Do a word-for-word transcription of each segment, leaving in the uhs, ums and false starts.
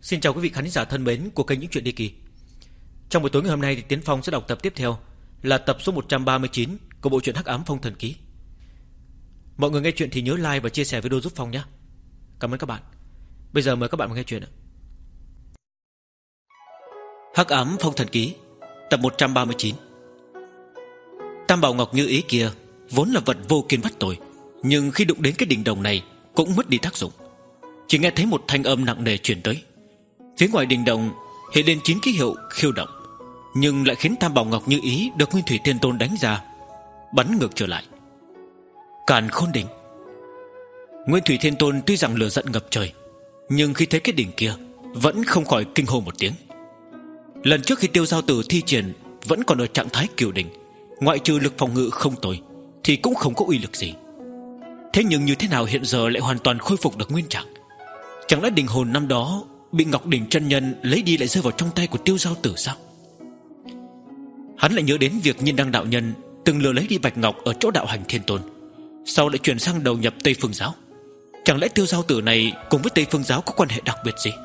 Xin chào quý vị khán giả thân mến của kênh Những Chuyện Đi Kỳ. Trong buổi tối ngày hôm nay thì Tiến Phong sẽ đọc tập tiếp theo, là tập số một trăm ba mươi chín của bộ truyện Hắc Ám Phong Thần Ký. Mọi người nghe chuyện thì nhớ like và chia sẻ video giúp Phong nhé. Cảm ơn các bạn. Bây giờ mời các bạn vào nghe chuyện. Hắc Ám Phong Thần Ký, tập một trăm ba mươi chín. Tam Bảo Ngọc Như Ý kia vốn là vật vô kiên bất tồi, nhưng khi đụng đến cái đỉnh đồng này cũng mất đi tác dụng. Chỉ nghe thấy một thanh âm nặng nề truyền tới. Phía ngoài đỉnh đồng hiện lên chín ký hiệu khiêu động, nhưng lại khiến Tam Bảo Ngọc Như Ý được Nguyên Thủy Thiên Tôn đánh ra, bắn ngược trở lại. Càn Khôn Đỉnh. Nguyên Thủy Thiên Tôn tuy rằng lửa giận ngập trời, nhưng khi thấy cái đỉnh kia vẫn không khỏi kinh hô một tiếng. Lần trước khi Tiêu Giao Tử thi triển vẫn còn ở trạng thái kiều đỉnh, ngoại trừ lực phòng ngự không tồi thì cũng không có uy lực gì. Thế nhưng như thế nào hiện giờ lại hoàn toàn khôi phục được nguyên trạng? Chẳng lẽ đình hồn năm đó bị Ngọc Đỉnh chân nhân lấy đi lại rơi vào trong tay của Tiêu Giao Tử sao? Hắn lại nhớ đến việc Nhiên Đăng đạo nhân từng lừa lấy đi bạch ngọc ở chỗ đạo hành Thiên Tôn, sau lại chuyển sang đầu nhập Tây Phương giáo. Chẳng lẽ Tiêu Giao Tử này cùng với Tây Phương giáo có quan hệ đặc biệt gì?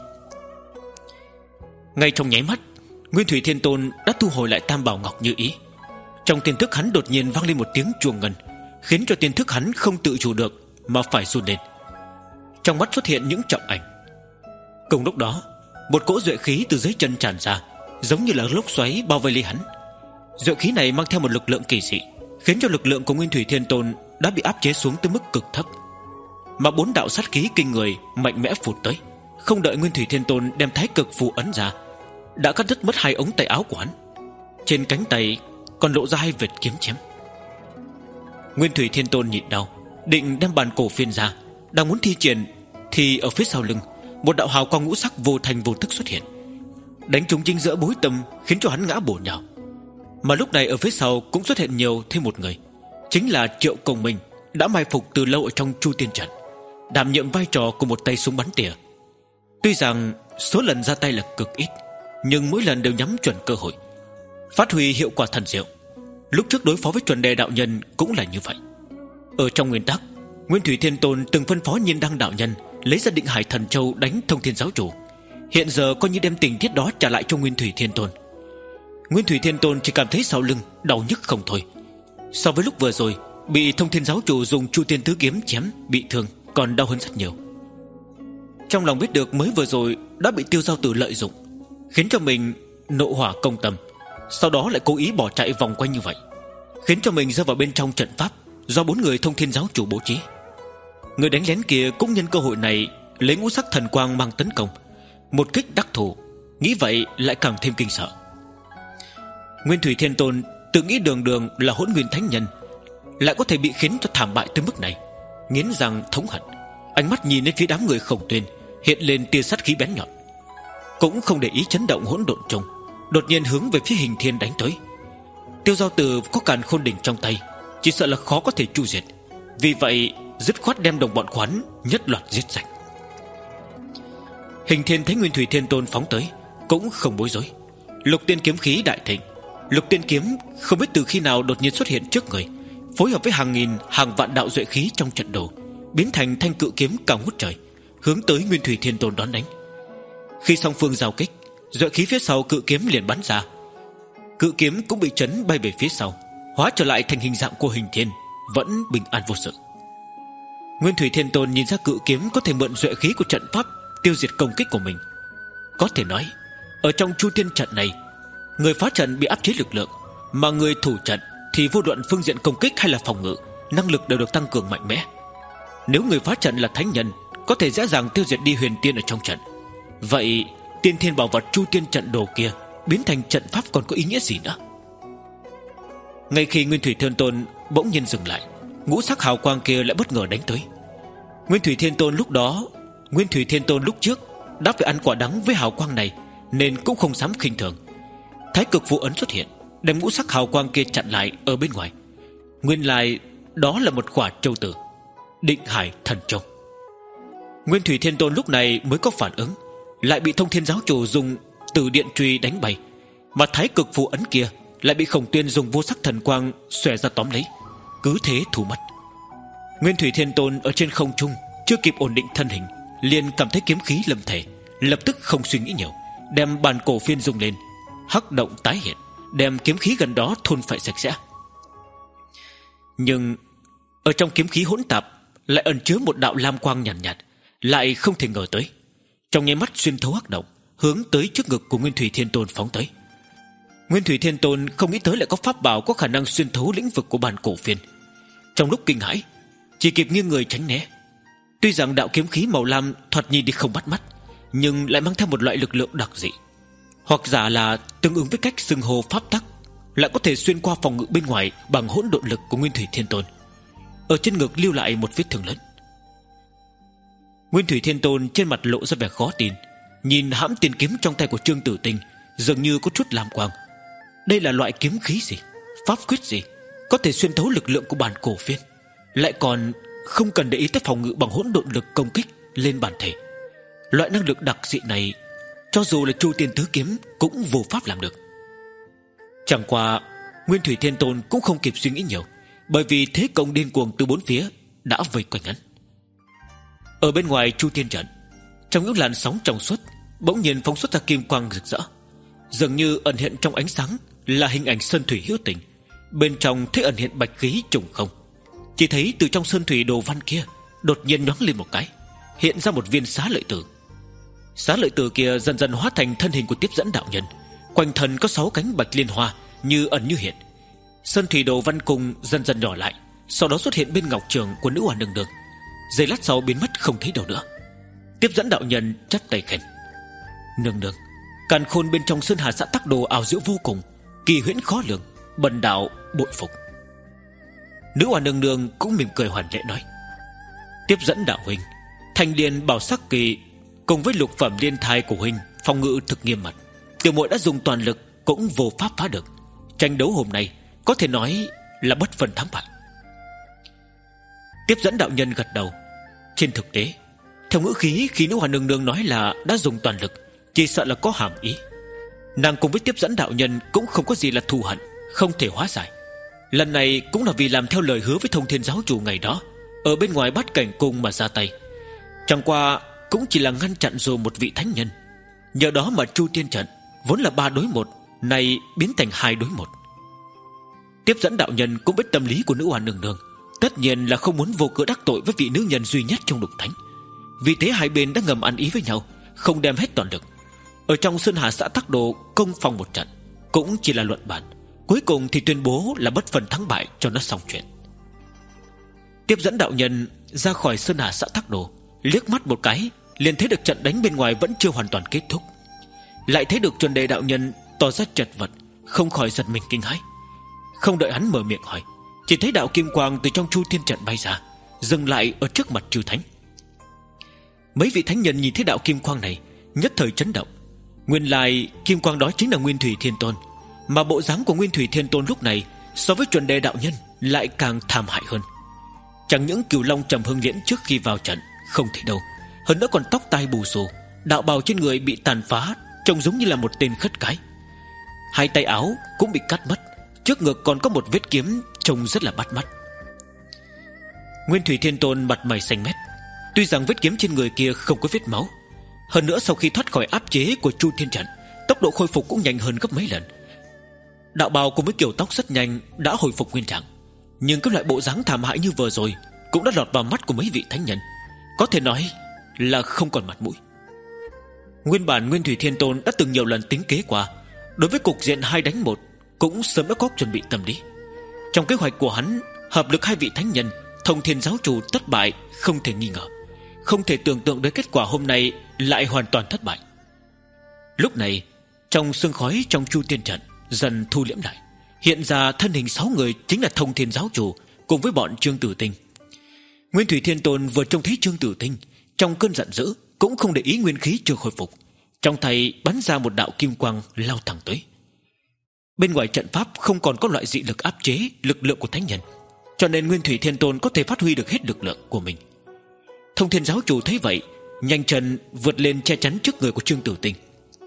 Ngay trong nháy mắt, Nguyên Thủy Thiên Tôn đã thu hồi lại Tam Bảo Ngọc Như Ý. Trong tiềm thức hắn đột nhiên vang lên một tiếng chuông ngân, khiến cho tiềm thức hắn không tự chủ được mà phải run lên. Trong mắt xuất hiện những trọng ảnh. Cùng lúc đó, một cỗ duệ khí từ dưới chân tràn ra, giống như là lốc xoáy bao vây lấy hắn. Duệ khí này mang theo một lực lượng kỳ dị, khiến cho lực lượng của Nguyên Thủy Thiên Tôn đã bị áp chế xuống tới mức cực thấp. Mà bốn đạo sát khí kinh người mạnh mẽ phụt tới, không đợi Nguyên Thủy Thiên Tôn đem thái cực phù ấn ra, đã cắt đứt mất hai ống tay áo của hắn. Trên cánh tay còn lộ ra hai vệt kiếm chém. Nguyên Thủy Thiên Tôn nhịn đau, định đem bàn cổ phiên ra, đang muốn thi triển, thì ở phía sau lưng một đạo hào quang ngũ sắc vô thành vô thức xuất hiện, đánh trúng chính giữa bối tâm, khiến cho hắn ngã bổ nhào. Mà lúc này ở phía sau cũng xuất hiện nhiều thêm một người, chính là Triệu Công Minh, đã mai phục từ lâu ở trong Chu Tiên Trận, đảm nhiệm vai trò của một tay súng bắn tỉa. Tuy rằng số lần ra tay là cực ít, nhưng mỗi lần đều nhắm chuẩn cơ hội, phát huy hiệu quả thần diệu. Lúc trước đối phó với Chuẩn Đề đạo nhân cũng là như vậy. Ở trong nguyên tắc, Nguyên Thủy Thiên Tôn từng phân phó Nhiên Đăng đạo nhân lấy ra Định Hải Thần Châu đánh Thông Thiên giáo chủ. Hiện giờ coi như đem tình tiết đó trả lại cho Nguyên Thủy Thiên Tôn. Nguyên Thủy Thiên Tôn chỉ cảm thấy sau lưng đau nhức không thôi. So với lúc vừa rồi bị Thông Thiên giáo chủ dùng Chu Tiên Tứ kiếm chém bị thương còn đau hơn rất nhiều. Trong lòng biết được mới vừa rồi đã bị Tiêu Giao Tử lợi dụng, khiến cho mình nộ hỏa công tâm, sau đó lại cố ý bỏ chạy vòng quanh như vậy, khiến cho mình rơi vào bên trong trận pháp do bốn người Thông Thiên giáo chủ bố trí. Người đánh lén kia cũng nhân cơ hội này lấy ngũ sắc thần quang mang tấn công, một kích đắc thủ, nghĩ vậy lại càng thêm kinh sợ. Nguyên Thủy Thiên Tôn tự nghĩ đường đường là Hỗn Nguyên Thánh Nhân lại có thể bị khiến cho thảm bại tới mức này, nghiến răng thống hận, ánh mắt nhìn đến phía đám người Khổng Tuyên hiện lên tia sát khí bén nhọn, cũng không để ý chấn động hỗn độn trùng, đột nhiên hướng về phía Hình Thiên đánh tới. Tiêu Giao Tử có Càn Khôn Đỉnh trong tay, chỉ sợ là khó có thể tru diệt, vì vậy dứt khoát đem đồng bọn khoán nhất loạt giết sạch. Hình Thiên thấy Nguyên Thủy Thiên Tôn phóng tới cũng không bối rối, Lục Tiên kiếm khí đại thịnh. Lục Tiên kiếm không biết từ khi nào đột nhiên xuất hiện trước người, phối hợp với hàng nghìn hàng vạn đạo duệ khí trong trận đồ, biến thành thanh cự kiếm cao ngút trời, hướng tới Nguyên Thủy Thiên Tôn đón đánh. Khi song phương giao kích, duệ khí phía sau cự kiếm liền bắn ra, cự kiếm cũng bị chấn bay về phía sau, hóa trở lại thành hình dạng của Hình Thiên, vẫn bình an vô sự. Nguyên Thủy Thiên Tôn nhìn ra cự kiếm có thể mượn duệ khí của trận pháp tiêu diệt công kích của mình. Có thể nói, ở trong Chu Tiên Trận này, người phá trận bị áp chế lực lượng, mà người thủ trận thì vô luận phương diện công kích hay là phòng ngự, năng lực đều được tăng cường mạnh mẽ. Nếu người phá trận là thánh nhân, có thể dễ dàng tiêu diệt đi huyền tiên ở trong trận, vậy tiên thiên bảo vật Chu Tiên Trận đồ kia biến thành trận pháp còn có ý nghĩa gì nữa? Ngay khi Nguyên Thủy Thiên Tôn bỗng nhiên dừng lại, ngũ sắc hào quang kia lại bất ngờ đánh tới. Nguyên Thủy Thiên Tôn lúc đó Nguyên Thủy Thiên Tôn lúc trước đã phải ăn quả đắng với hào quang này, nên cũng không dám khinh thường. Thái cực phù ấn xuất hiện, đem ngũ sắc hào quang kia chặn lại ở bên ngoài. Nguyên lai đó là một quả châu tử, Định Hải Thần Châu. Nguyên Thủy Thiên Tôn lúc này mới có phản ứng, lại bị Thông Thiên giáo chủ dùng Tử Điện Truy đánh bay, mà thái cực phù ấn kia lại bị Khổng Tuyên dùng vô sắc thần quang xòe ra tóm lấy, cứ thế thủ mất. Nguyên Thủy Thiên Tôn ở trên không trung chưa kịp ổn định thân hình, liền cảm thấy kiếm khí lâm thể, lập tức không suy nghĩ nhiều, đem bàn cổ phiên dùng lên. Hắc động tái hiện, đem kiếm khí gần đó thôn phệ sạch sẽ. Nhưng ở trong kiếm khí hỗn tạp lại ẩn chứa một đạo lam quang nhàn nhạt, nhạt, lại không thể ngờ tới, trong nháy mắt xuyên thấu hắc động, hướng tới trước ngực của Nguyên Thủy Thiên Tôn phóng tới. Nguyên Thủy Thiên Tôn không nghĩ tới lại có pháp bảo có khả năng xuyên thấu lĩnh vực của bàn cổ phiên. Trong lúc kinh hãi, chỉ kịp nghiêng người tránh né. Tuy rằng đạo kiếm khí màu lam thoạt nhìn đi không bắt mắt, nhưng lại mang theo một loại lực lượng đặc dị, hoặc giả là tương ứng với cách xưng hô pháp tắc, lại có thể xuyên qua phòng ngự bên ngoài bằng hỗn độn lực của Nguyên Thủy Thiên Tôn. Ở trên ngực lưu lại một vết thương lớn. Nguyên Thủy Thiên Tôn trên mặt lộ ra vẻ khó tin, nhìn hãm tiền kiếm trong tay của Trương Tử Tinh dường như có chút lam quang. Đây là loại kiếm khí gì, pháp quyết gì, có thể xuyên thấu lực lượng của bản cổ phiên, lại còn không cần để ý tới phòng ngự bằng hỗn độn lực công kích lên bản thể. Loại năng lực đặc dị này, cho dù là Chu Tiên Tứ Kiếm cũng vô pháp làm được. Chẳng qua Nguyên Thủy Thiên Tôn cũng không kịp suy nghĩ nhiều, bởi vì thế công điên cuồng từ bốn phía đã vây quanh hắn. Ở bên ngoài Chu Tiên trận, trong những làn sóng trong suốt bỗng nhiên phóng xuất ra kim quang rực rỡ, dường như ẩn hiện trong ánh sáng là hình ảnh sơn thủy hữu tình, bên trong thế ẩn hiện bạch khí trùng không. Chỉ thấy từ trong sơn thủy đồ văn kia đột nhiên nhoáng lên một cái, hiện ra một viên xá lợi tử. Xá lợi tử kia dần dần hóa thành thân hình của Tiếp Dẫn đạo nhân, quanh thân có sáu cánh bạch liên hoa như ẩn như hiện. Sơn thủy đồ văn cung dần dần nhỏ lại, sau đó xuất hiện bên ngọc trường của Nữ Hoa Nương Nương. Giây lát sau biến mất không thấy đâu nữa. Tiếp Dẫn đạo nhân chắp tay khen: Nương nương, càn khôn bên trong Sơn Hà Xã Tắc Đồ ảo diệu vô cùng, kỳ huyễn khó lường, bần đạo bội phục. Nữ Hoa Nương Nương cũng mỉm cười hoàn lễ nói: Tiếp Dẫn đạo huynh, Thanh Liên Bảo Sắc Kỳ cùng với lục phẩm liên thai của huynh phòng ngự thực nghiêm mật, tiểu muội đã dùng toàn lực cũng vô pháp phá được. Tranh đấu hôm nay có thể nói là bất phân thắng bại. Tiếp Dẫn đạo nhân gật đầu. Trên thực tế, theo ngữ khí khi Nữ Hoa Nương Nương nói là đã dùng toàn lực, chỉ sợ là có hàm ý. Nàng cùng với Tiếp Dẫn đạo nhân cũng không có gì là thù hận, không thể hóa giải. Lần này cũng là vì làm theo lời hứa với Thông Thiên giáo chủ ngày đó ở bên ngoài Bát Cảnh Cung mà ra tay. Chẳng qua cũng chỉ là ngăn chặn rồi một vị thánh nhân. Nhờ đó mà Chu Tiên trận vốn là ba đối một, nay biến thành hai đối một. Tiếp Dẫn đạo nhân cũng biết tâm lý của Nữ Hoa Nương Nương, tất nhiên là không muốn vô cớ đắc tội với vị nữ nhân duy nhất trong lục thánh. Vì thế hai bên đã ngầm ăn ý với nhau, không đem hết toàn lực. Ở trong Sơn Hà Xã Tắc Đồ công phòng một trận, cũng chỉ là luận bàn, cuối cùng thì tuyên bố là bất phân thắng bại cho nó xong chuyện. Tiếp Dẫn đạo nhân ra khỏi Sơn Hà Xã Tắc Đồ, liếc mắt một cái liền thấy được trận đánh bên ngoài vẫn chưa hoàn toàn kết thúc. Lại thấy được Chuẩn Đề đạo nhân tỏ ra chật vật, không khỏi giật mình kinh hãi. Không đợi hắn mở miệng hỏi, chỉ thấy đạo kim quang từ trong Chu Tiên trận bay ra, dừng lại ở trước mặt chư thánh. Mấy vị thánh nhân nhìn thấy đạo kim quang này, nhất thời chấn động. Nguyên lai kim quang đó chính là Nguyên Thủy Thiên Tôn, mà bộ dáng của Nguyên Thủy Thiên Tôn lúc này so với Chuẩn Đề đạo nhân lại càng thảm hại hơn. Chẳng những Cửu Long Trầm Hưng Liễn trước khi vào trận không thấy đâu, hơn nữa còn tóc tai bù xù, đạo bào trên người bị tàn phá, trông giống như là một tên khất cái. Hai tay áo cũng bị cắt mất, trước ngực còn có một vết kiếm trông rất là bắt mắt. Nguyên Thủy Thiên Tôn mặt mày xanh mét. Tuy rằng vết kiếm trên người kia không có vết máu, hơn nữa sau khi thoát khỏi áp chế của Chu Thiên trận, tốc độ khôi phục cũng nhanh hơn gấp mấy lần. Đạo bào cùng với kiểu tóc rất nhanh đã hồi phục nguyên trạng, nhưng các loại bộ dáng thảm hại như vừa rồi cũng đã lọt vào mắt của mấy vị thánh nhân, có thể nói là không còn mặt mũi. Nguyên bản Nguyên Thủy Thiên Tôn đã từng nhiều lần tính kế qua, đối với cục diện hai đánh một cũng sớm đã có chuẩn bị tâm lý. Trong kế hoạch của hắn, hợp lực hai vị thánh nhân, Thông Thiên giáo chủ thất bại không thể nghi ngờ. Không thể tưởng tượng đến kết quả hôm nay lại hoàn toàn thất bại. Lúc này, trong sương khói trong Chu Tiên trận dần thu liễm lại, hiện ra thân hình sáu người chính là Thông Thiên giáo chủ cùng với bọn Trương Tử Tinh. Nguyên Thủy Thiên Tôn vừa trông thấy Trương Tử Tinh, trong cơn giận dữ cũng không để ý nguyên khí chưa khôi phục, trong tay bắn ra một đạo kim quang lao thẳng tới. Bên ngoài trận pháp không còn có loại dị lực áp chế lực lượng của thánh nhân, cho nên Nguyên Thủy Thiên Tôn có thể phát huy được hết lực lượng của mình. Thông Thiên giáo chủ thấy vậy, nhanh chân vượt lên che chắn trước người của Trương Tử Tinh.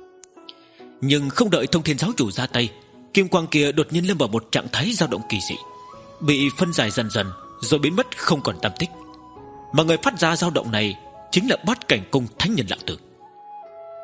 Nhưng không đợi Thông Thiên giáo chủ ra tay, kim quang kia đột nhiên lâm vào một trạng thái dao động kỳ dị, bị phân giải dần dần rồi biến mất không còn tăm tích. Mà người phát ra dao động này chính là Bát Cảnh Cung thánh nhân Lão Tử.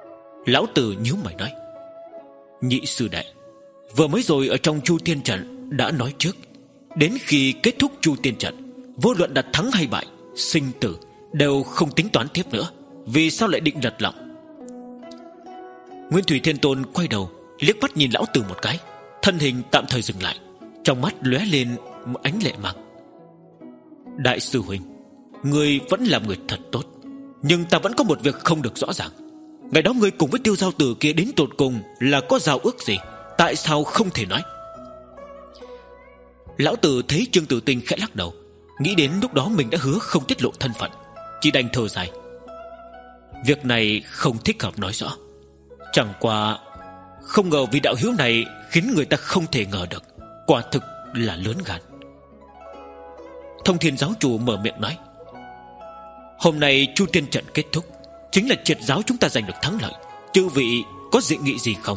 Lão Tử nhíu mày nói: Nhị sư đệ, vừa mới rồi ở trong Chu Tiên trận đã nói trước, đến khi kết thúc Chu Tiên trận, vô luận đặt thắng hay bại, sinh tử đều không tính toán tiếp nữa. Vì sao lại định lật lọng? Nguyên Thủy Thiên Tôn quay đầu liếc mắt nhìn Lão Tử một cái, thân hình tạm thời dừng lại, trong mắt lóe lên một ánh lệ mang. Đại sư huynh, ngươi vẫn là người thật tốt, nhưng ta vẫn có một việc không được rõ ràng. Ngày đó ngươi cùng với Tiêu Giao Tử kia đến tột cùng là có giao ước gì? Tại sao không thể nói? Lão Tử thấy Trương Tử Tinh khẽ lắc đầu, nghĩ đến lúc đó mình đã hứa không tiết lộ thân phận, chỉ đành thở dài. Việc này không thích hợp nói rõ. Chẳng qua không ngờ vì đạo hiếu này khiến người ta không thể ngờ được, quả thực là lớn gan. Thông Thiên giáo chủ mở miệng nói: Hôm nay Chu Tiên trận kết thúc, chính là triệt giáo chúng ta giành được thắng lợi. Chư vị có dị nghị gì không?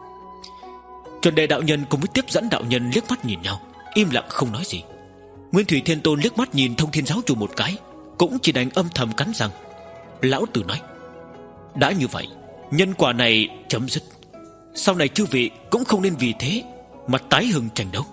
Chuẩn Đề đạo nhân cùng với Tiếp Dẫn đạo nhân liếc mắt nhìn nhau, im lặng không nói gì. Nguyên Thủy Thiên Tôn liếc mắt nhìn Thông Thiên giáo chủ một cái, cũng chỉ đành âm thầm cắn răng. Lão Tử nói: Đã như vậy, nhân quả này chấm dứt. Sau này chư vị cũng không nên vì thế mà tái hưng tranh đấu.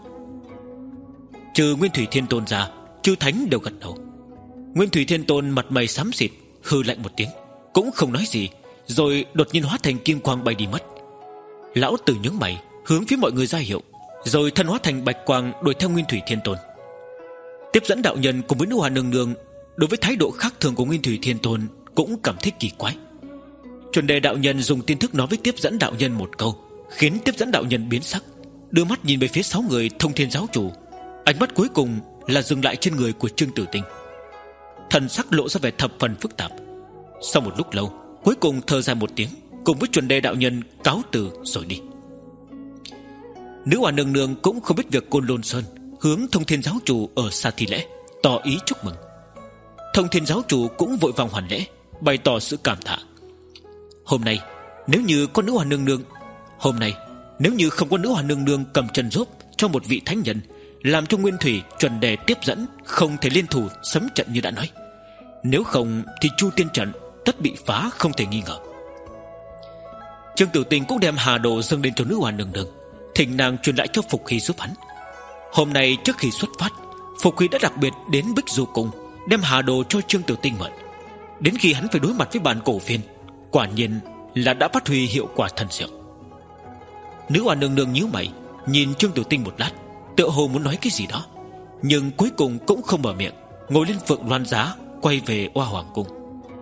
Trừ Nguyên Thủy Thiên Tôn ra, chư thánh đều gật đầu. Nguyên Thủy Thiên Tôn mặt mày xám xịt, hừ lạnh một tiếng, cũng không nói gì, rồi đột nhiên hóa thành kim quang bay đi mất. Lão Tử nhướng mày, hướng phía mọi người ra hiệu, rồi thân hóa thành bạch quang đuổi theo Nguyên Thủy Thiên Tôn. Tiếp Dẫn đạo nhân cùng với Nữ Hoa nương nương đối với thái độ khác thường của Nguyên Thủy Thiên Tôn cũng cảm thấy kỳ quái. Chuẩn Đề đạo nhân dùng tiên thức nói với Tiếp Dẫn đạo nhân một câu, khiến Tiếp Dẫn đạo nhân biến sắc, đưa mắt nhìn về phía sáu người Thông Thiên giáo chủ. Ánh mắt cuối cùng là dừng lại trên người của Trương Tử Tinh. Thần sắc lộ ra vẻ thập phần phức tạp. Sau một lúc lâu, cuối cùng thở dài một tiếng, cùng với Chuẩn Đề đạo nhân cáo từ rồi đi. Nữ Hoa nương nương cũng không biết việc Côn Lôn Sơn hướng Thông Thiên giáo chủ ở xa thi lễ, tỏ ý chúc mừng. Thông Thiên giáo chủ cũng vội vàng hoàn lễ, bày tỏ sự cảm tạ. Hôm nay nếu như có Nữ Hoa nương nương, hôm nay nếu như không có Nữ Hoa nương nương cầm chân giúp cho một vị thánh nhân, làm cho Nguyên Thủy, Chuẩn Đề, Tiếp Dẫn không thể liên thủ sấm trận như đã nói. Nếu không thì Chu Tiên trận tất bị phá không thể nghi ngờ. Trương Tử Tinh cũng đem hà đồ dâng lên cho Nữ Hoa nương nương, thỉnh nàng truyền lại cho Phục Hy giúp hắn. Hôm nay trước khi xuất phát, Phục Hy đã đặc biệt đến Bích Du Cung đem hà đồ cho Trương Tử Tinh mượn. Đến khi hắn phải đối mặt với bản cổ phiên, quả nhiên là đã phát huy hiệu quả thần diệu. Nữ Hoa nương nương nhíu mày nhìn Trương Tử Tinh một lát, tựa hồ muốn nói cái gì đó, nhưng cuối cùng cũng không mở miệng, ngồi lên Phượng Loan Giá quay về Hoa Hoàng Cung.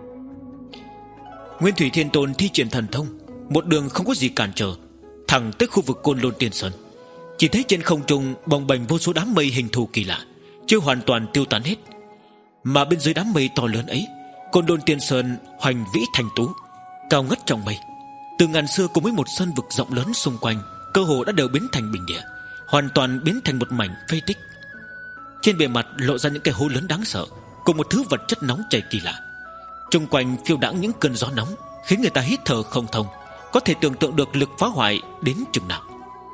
Nguyên Thủy Thiên Tôn thi triển thần thông, một đường không có gì cản trở, thẳng tới khu vực Côn Lôn Tiên Sơn. Chỉ thấy trên không trung bồng bềnh vô số đám mây hình thù kỳ lạ, chưa hoàn toàn tiêu tán hết. Mà bên dưới đám mây to lớn ấy, Côn Lôn Tiên Sơn hoành vĩ thành tú, cao ngất trong mây. Từ ngàn xưa cùng với một sơn vực rộng lớn xung quanh, cơ hồ đã đều biến thành bình địa, hoàn toàn biến thành một mảnh phế tích. Trên bề mặt lộ ra những cái hố lớn đáng sợ, cùng một thứ vật chất nóng chảy kỳ lạ. Xung quanh phiêu đãng những cơn gió nóng, khiến người ta hít thở không thông, có thể tưởng tượng được lực phá hoại đến chừng nào.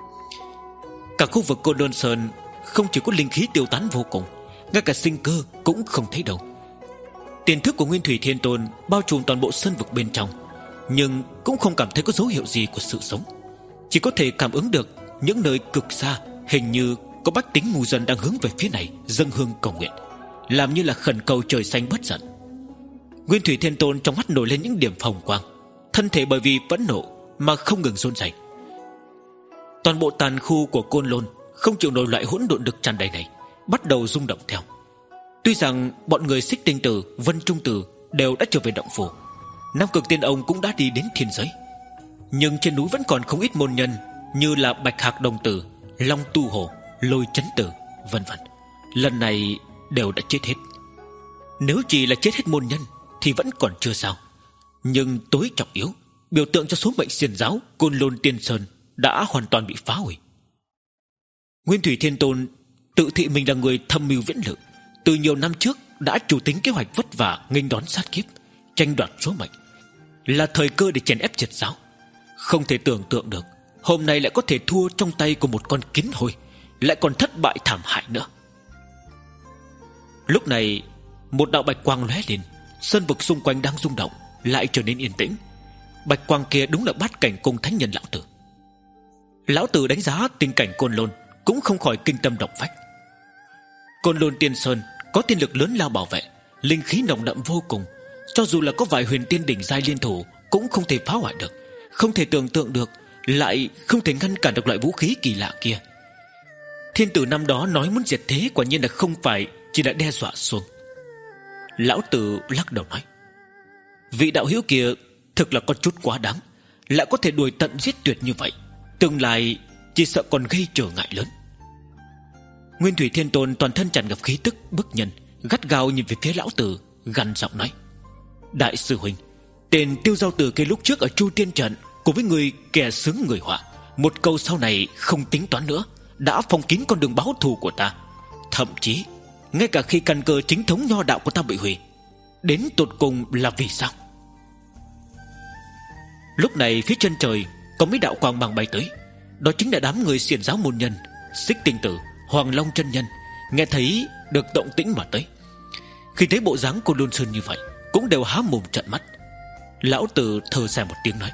Cả khu vực Côn Lôn Sơn không chỉ có linh khí tiêu tán vô cùng, ngay cả sinh cơ cũng không thấy đâu. Tiền thức của Nguyên Thủy Thiên Tôn bao trùm toàn bộ sơn vực bên trong, nhưng cũng không cảm thấy có dấu hiệu gì của sự sống. Chỉ có thể cảm ứng được những nơi cực xa hình như có bách tính ngu dân đang hướng về phía này dâng hương cầu nguyện, làm như là khẩn cầu trời xanh bất giận. Nguyên Thủy Thiên Tôn trong mắt nổi lên những điểm hồng quang, thân thể bởi vì phẫn nộ mà không ngừng run rẩy. Toàn bộ tàn khu của Côn Lôn không chịu nổi loại hỗn độn được tràn đầy này, bắt đầu rung động theo. Tuy rằng bọn người Xích Tinh Tử, Vân Trung Tử đều đã trở về động phủ, Nam Cực Tiên Ông cũng đã đi đến thiên giới, nhưng trên núi vẫn còn không ít môn nhân như là Bạch Hạc Đồng Tử, Long Tu Hổ, Lôi Chấn Tử, vân vân, lần này đều đã chết hết. Nếu chỉ là chết hết môn nhân thì vẫn còn chưa sao, nhưng tối trọng yếu, biểu tượng cho số mệnh xiển giáo Côn Lôn Tiên Sơn đã hoàn toàn bị phá hủy. Nguyên Thủy Thiên Tôn tự thị mình là người thâm mưu viễn lự, từ nhiều năm trước đã chủ tính kế hoạch vất vả nghênh đón sát kiếp, tranh đoạt số mệnh, là thời cơ để chèn ép triệt giáo. Không thể tưởng tượng được hôm nay lại có thể thua trong tay của một con kiến hôi, lại còn thất bại thảm hại nữa. Lúc này một đạo bạch quang lóe lên, sơn vực xung quanh đang rung động lại trở nên yên tĩnh. bạch quang kia đúng là bát cảnh cung thánh nhân lão tử. Lão tử đánh giá tình cảnh Côn Lôn cũng không khỏi kinh tâm động phách. Côn Lôn Tiên Sơn có tiên lực lớn lao bảo vệ, linh khí nồng đậm vô cùng, cho dù là có vài huyền tiên đỉnh giai liên thủ cũng không thể phá hoại được. Không thể tưởng tượng được, lại không thể ngăn cản được loại vũ khí kỳ lạ kia. Thiên tử năm đó nói muốn diệt thế, quả nhiên là không phải chỉ đã đe dọa xuống. Lão tử lắc đầu nói, vị đạo hữu kia thực là có chút quá đáng, lại có thể đuổi tận giết tuyệt như vậy, tương lai chỉ sợ còn gây trở ngại lớn. Nguyên Thủy Thiên Tôn toàn thân tràn ngập khí tức bức nhân, gắt gao nhìn về phía lão tử, gằn giọng nói, đại sư huynh, tên Tiêu Giao Tử kia lúc trước ở Chu Tiên Trận cùng với người kẻ xướng người họa, một câu sau này không tính toán nữa, đã phong kín con đường báo thù của ta. Thậm chí ngay cả khi căn cơ chính thống nho đạo của ta bị hủy, đến tột cùng là vì sao? Lúc này phía chân trời có mấy đạo quang mang bay tới. Đó chính là đám người xiển giáo môn nhân, Xích Tinh Tử, Hoàng Long chân nhân, nghe thấy được động tĩnh mà tới. Khi thấy bộ dáng của Luân Sơn như vậy, cũng đều há mồm trợn mắt. Lão tử thở dài một tiếng nói,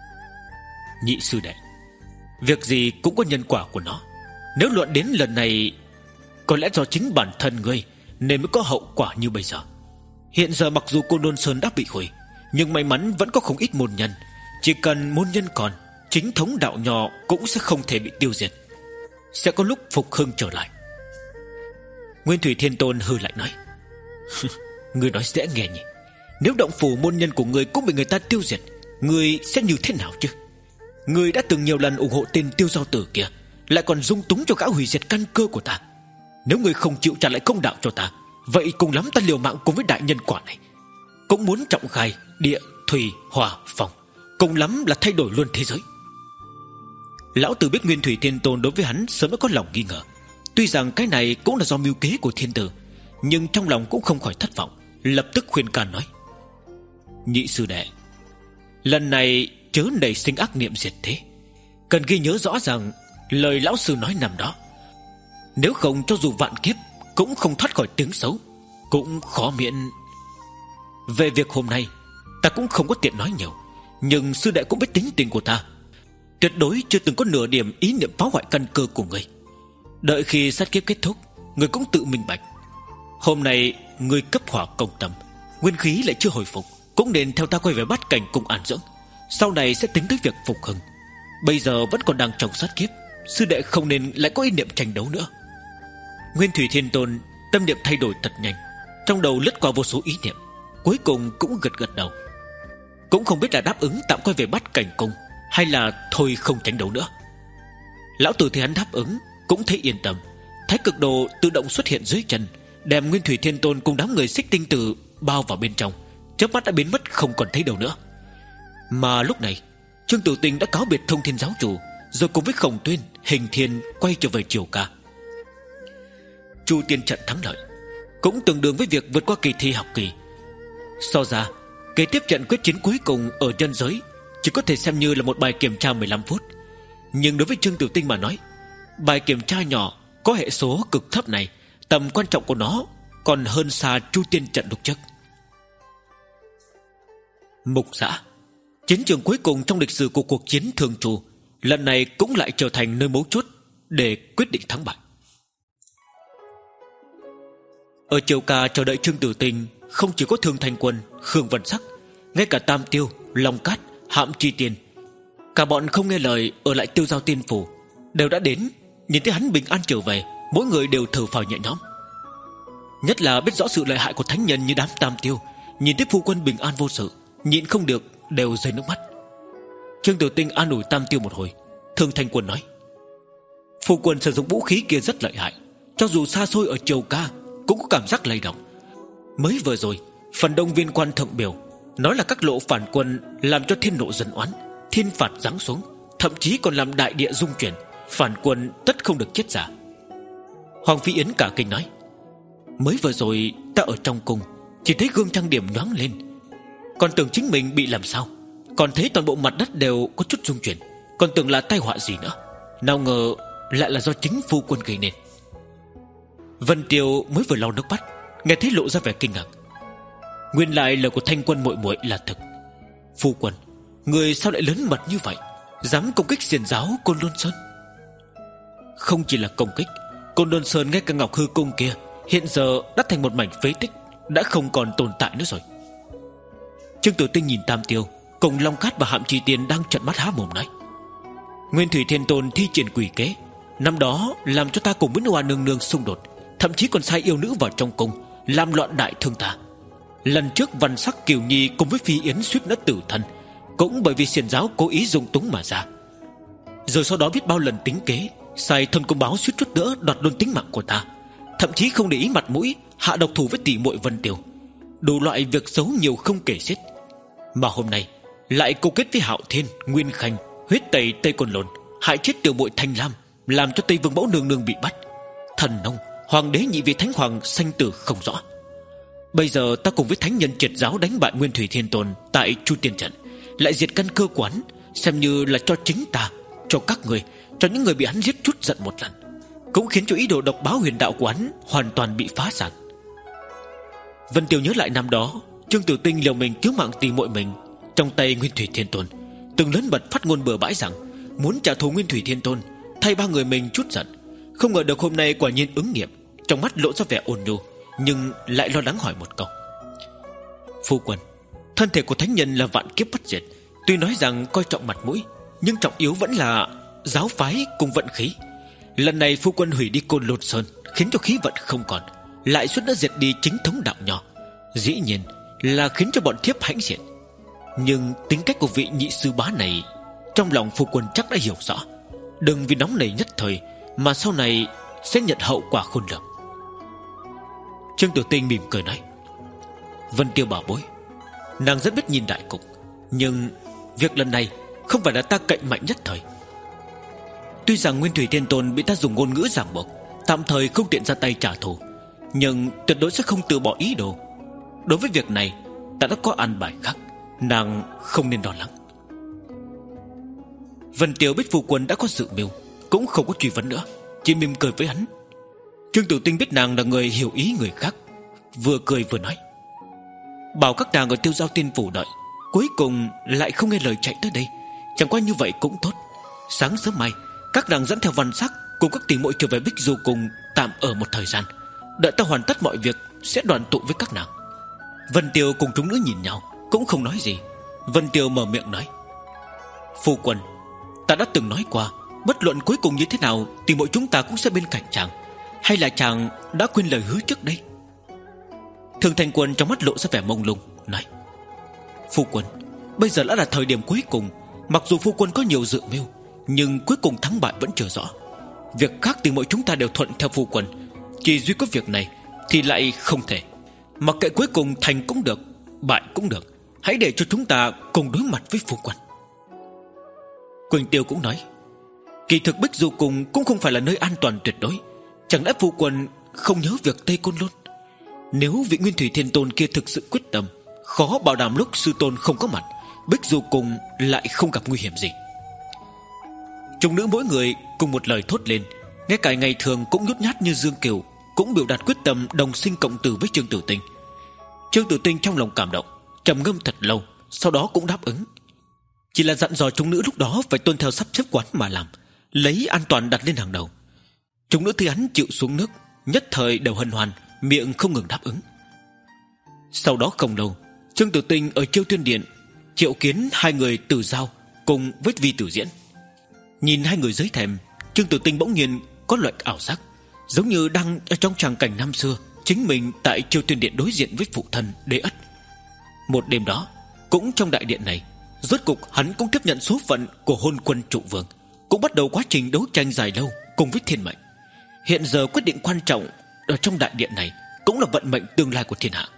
nhị sư đệ, việc gì cũng có nhân quả của nó. Nếu luận đến lần này, có lẽ do chính bản thân ngươi nên mới có hậu quả như bây giờ. Hiện giờ mặc dù Côn Lôn Sơn đã bị hủy, nhưng may mắn vẫn có không ít môn nhân. Chỉ cần môn nhân còn, chính thống đạo nho cũng sẽ không thể bị tiêu diệt, sẽ có lúc phục hưng trở lại. Nguyên Thủy Thiên Tôn hừ lại nói, ngươi nói dễ nghe nhỉ? Nếu động phủ môn nhân của ngươi cũng bị người ta tiêu diệt, ngươi sẽ như thế nào chứ? Ngươi đã từng nhiều lần ủng hộ tên Tiêu Giao Tử kia, lại còn dung túng cho gã hủy diệt căn cơ của ta. Nếu ngươi không chịu trả lại công đạo cho ta, vậy cùng lắm ta liều mạng cùng với đại nhân quả này, cũng muốn trọng khai địa, thủy, hỏa, phong, cùng lắm là thay đổi luôn thế giới. Lão tử biết Nguyên Thủy Thiên Tôn đối với hắn sớm đã có lòng nghi ngờ. Tuy rằng cái này cũng là do mưu kế của thiên tử, nhưng trong lòng cũng không khỏi thất vọng, lập tức khuyên can nói, nhị sư đệ, lần này chớ nảy sinh ác niệm diệt thế, cần ghi nhớ rõ ràng lời lão sư nói năm đó. Nếu không cho dù vạn kiếp cũng không thoát khỏi tiếng xấu, cũng khó miễn. Về việc hôm nay ta cũng không có tiện nói nhiều, nhưng sư đệ cũng biết tính tình của ta, tuyệt đối chưa từng có nửa điểm ý niệm phá hoại căn cơ của người. Đợi khi sát kiếp kết thúc, người cũng tự minh bạch. Hôm nay người cấp hỏa công tâm, nguyên khí lại chưa hồi phục, cũng nên theo ta quay về bát cảnh cùng an dưỡng. Sau này sẽ tính tới việc phục hưng. Bây giờ vẫn còn đang trong sát kiếp, sư đệ không nên lại có ý niệm tranh đấu nữa. Nguyên Thủy Thiên Tôn tâm niệm thay đổi thật nhanh, trong đầu lướt qua vô số ý niệm, cuối cùng cũng gật gật đầu. Cũng không biết là đáp ứng tạm quay về bát cảnh cung, hay là thôi không tranh đấu nữa. Lão tử thấy hắn đáp ứng cũng thấy yên tâm. Thái cực đồ tự động xuất hiện dưới chân, đem Nguyên Thủy Thiên Tôn cùng đám người Xích Tinh Tử bao vào bên trong, chớp mắt đã biến mất không còn thấy đâu nữa. Mà lúc này Trương Tử Tinh đã cáo biệt Thông Thiên giáo chủ, rồi cùng với Khổng Tuyên, Hình Thiên quay trở về triều ca. Chu Tiên trận thắng lợi cũng tương đương với việc vượt qua kỳ thi học kỳ. So ra, kế tiếp trận quyết chiến cuối cùng ở nhân giới chỉ có thể xem như là một bài kiểm tra mười lăm phút. Nhưng đối với Trương Tử Tinh mà nói, bài kiểm tra nhỏ có hệ số cực thấp này, tầm quan trọng của nó còn hơn xa Chu Tiên trận lúc trước. Mục Giã, chiến trường cuối cùng trong lịch sử của cuộc chiến Thường Trù, lần này cũng lại trở thành nơi mấu chốt để quyết định thắng bại. Ở triều ca chờ đợi Trương Tử Tinh không chỉ có Thương Thanh Quân, Khương Vân Sắc, ngay cả Tam Tiêu, Long Cát, Hạm Chi Tiên, cả bọn không nghe lời ở lại Tiêu Giao Tiên Phủ, đều đã đến. Nhìn thấy hắn bình an trở về, mỗi người đều thở phào nhẹ nhõm. Nhất là biết rõ sự lợi hại của thánh nhân như đám Tam Tiêu, nhìn thấy phu quân bình an vô sự, nhịn không được đều rơi nước mắt. Trương Tử Tinh an ủi Tam Tiêu một hồi. Thương Thanh Quân nói, phu quân sử dụng vũ khí kia rất lợi hại, cho dù xa xôi ở triều ca cũng có cảm giác lay động. Mới vừa rồi phần đông viên quan thượng biểu nói là các lộ phản quân làm cho thiên nộ dân oán, thiên phạt giáng xuống, thậm chí còn làm đại địa rung chuyển, phản quân tất không được chết giả. Hoàng Phi Yến cả kinh nói, mới vừa rồi ta ở trong cung chỉ thấy gương trang điểm nhoáng lên, còn tưởng chính mình bị làm sao, còn thấy toàn bộ mặt đất đều có chút rung chuyển, còn tưởng là tai họa gì nữa, nào ngờ lại là do chính phu quân gây nên. Vân Tiêu mới vừa lau nước mắt, nghe thấy lộ ra vẻ kinh ngạc. Nguyên lại lời của Thanh Quân muội muội là thực. Phu quân, Người sao lại lớn mật như vậy, dám công kích xiển giáo Côn Lôn Sơn? Không chỉ là công kích, Côn Lôn Sơn ngay cả Ngọc Hư Cung kia hiện giờ đã thành một mảnh phế tích, đã không còn tồn tại nữa rồi. Trương Tử Tinh nhìn Tam Tiêu cùng Long Cát và Hạm Trì Tiên đang trợn mắt há mồm nói: Nguyên Thủy Thiên Tôn thi triển quỷ kế, năm đó làm cho ta cùng với Hoa Nương Nương xung đột, thậm chí còn sai yêu nữ vào trong cung, làm loạn đại thương ta. Lần trước Văn Sắc Kiều Nhi cùng với Phi Yến suýt đã tử thân, cũng bởi vì xiển giáo cố ý dung túng mà ra. Rồi sau đó biết bao lần tính kế, sai thân công báo suýt chút nữa đoạt luôn tính mạng của ta, thậm chí không để ý mặt mũi hạ độc thủ với tỷ muội Vân Tiêu. Đủ loại việc xấu nhiều không kể xiết. Mà hôm nay lại câu kết với Hạo Thiên, Nguyên Khanh, huyết tẩy Tây Côn Lôn, hại chết tiểu muội Thanh Lam, làm cho Tây Vương Mẫu Nương Nương bị bắt. Thần nông, hoàng đế nhị vị thánh hoàng sanh tử không rõ. Bây giờ ta cùng với thánh nhân triệt giáo đánh bại Nguyên Thủy Thiên Tôn tại Chu Tiên Trận, lại diệt căn cơ quán, xem như là cho chính ta, cho các người, cho những người bị hắn giết chút giận một lần, cũng khiến cho ý đồ độc báo huyền đạo quán hoàn toàn bị phá sản. Vân Tiêu nhớ lại năm đó Trương Tử Tinh liều mình cứu mạng tỷ muội mình trong tay Nguyên Thủy Thiên Tôn, từng lớn bật phát ngôn bừa bãi rằng muốn trả thù Nguyên Thủy Thiên Tôn, thay ba người mình chút giận. Không ngờ được hôm nay quả nhiên ứng nghiệm, trong mắt lộ ra vẻ ôn nhu, nhưng lại lo lắng hỏi một câu: Phu quân, thân thể của thánh nhân là vạn kiếp bất diệt, tuy nói rằng coi trọng mặt mũi, nhưng trọng yếu vẫn là giáo phái cùng vận khí. Lần này phu quân hủy đi Côn Lôn Sơn, khiến cho khí vận không còn, lại suốt đã diệt đi chính thống đạo nho, dĩ nhiên là khiến cho bọn thiếp hãnh diện. Nhưng tính cách của vị nhị sư bá này, trong lòng phu quân chắc đã hiểu rõ. Đừng vì nóng nảy nhất thời mà sau này sẽ nhận hậu quả khôn lường. Trương Tử Tinh mỉm cười nói: Vân Tiêu bảo bối, nàng rất biết nhìn đại cục, nhưng việc lần này không phải là ta cậy mạnh nhất thời. Tuy rằng Nguyên Thủy Thiên Tôn bị ta dùng ngôn ngữ ràng buộc, tạm thời không tiện ra tay trả thù, nhưng tuyệt đối sẽ không từ bỏ ý đồ. Đối với việc này ta đã có an bài khác, nàng không nên lo lắng. Vân Tiêu biết phu quân đã có dự mưu, cũng không có truy vấn nữa, chỉ mỉm cười với hắn. Trương Tử Tinh biết nàng là người hiểu ý người khác, vừa cười vừa nói: Bảo các nàng ở Tiêu Giao Tiên Phủ đợi, cuối cùng lại không nghe lời chạy tới đây, chẳng qua như vậy cũng tốt. Sáng sớm mai các nàng dẫn theo Văn Sắc cùng các tỷ muội trở về Bích Du cùng tạm ở một thời gian, đợi ta hoàn tất mọi việc sẽ đoàn tụ với các nàng. Vân Tiêu cùng chúng nữ nhìn nhau cũng không nói gì. Vân Tiêu mở miệng nói: Phu quân, ta đã từng nói qua, bất luận cuối cùng như thế nào tỷ muội chúng ta cũng sẽ bên cạnh chàng. Hay là chàng đã quên lời hứa trước đây? Thường Thành Quân trong mắt lộ ra vẻ mông lung nói: Phu quân, bây giờ đã là thời điểm cuối cùng. Mặc dù phu quân có nhiều dự mưu, nhưng cuối cùng thắng bại vẫn chưa rõ. Việc khác thì mọi chúng ta đều thuận theo phu quân, chỉ duy có việc này thì lại không thể. Mặc kệ cuối cùng thành cũng được, bại cũng được, hãy để cho chúng ta cùng đối mặt với phu quân. Quỳnh Tiêu cũng nói: Kỳ thực Bích Du Cung cũng không phải là nơi an toàn tuyệt đối. Chẳng lẽ phu quân không nhớ việc Tây Côn Lôn? Nếu vị Nguyên Thủy Thiên Tôn kia thực sự quyết tâm, khó bảo đảm lúc sư tôn không có mặt, Bích Du Cung lại không gặp nguy hiểm gì. Chúng nữ mỗi người cùng một lời thốt lên. Ngay cả ngày thường cũng nhút nhát như Dương Kiều cũng biểu đạt quyết tâm đồng sinh cộng tử với Trương Tử Tinh. Trương Tử Tinh trong lòng cảm động, trầm ngâm thật lâu, sau đó cũng đáp ứng. Chỉ là dặn dò chúng nữ lúc đó phải tuân theo sắp xếp quán mà làm, lấy an toàn đặt lên hàng đầu. Chúng nữ thấy hắn chịu xuống nước, nhất thời đều hân hoan, miệng không ngừng đáp ứng. Sau đó không lâu, Trương Tử Tinh ở Chiêu Tuyên Điện triệu kiến hai người Tử Giao cùng với Vi Tử Diễn. Nhìn hai người dưới thềm, Trương Tử Tinh bỗng nhiên có loại ảo giác, giống như đang ở trong tràng cảnh năm xưa, chính mình tại Chiêu Tuyên Điện đối diện với phụ thân Đế Ất. Một đêm đó, cũng trong đại điện này, rốt cục hắn cũng tiếp nhận số phận của hôn quân trụ vương, cũng bắt đầu quá trình đấu tranh dài lâu cùng với thiên mệnh. Hiện giờ quyết định quan trọng ở trong đại điện này cũng là vận mệnh tương lai của thiên hạ.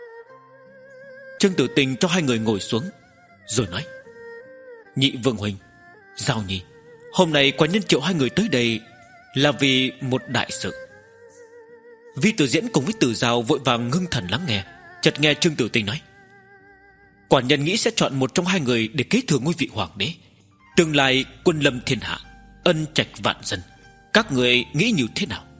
Trương Tử Tinh cho hai người ngồi xuống, rồi nói: Nhị Vương huynh, Giao Nhi, hôm nay quả nhân triệu hai người tới đây là vì một đại sự. Vi Tử Diễn cùng với Tử Giao vội vàng ngưng thần lắng nghe, chợt nghe Trương Tử Tinh nói: Quả nhân nghĩ sẽ chọn một trong hai người để kế thừa ngôi vị hoàng đế, tương lai quân lâm thiên hạ, ân trạch vạn dân. Các người nghĩ như thế nào?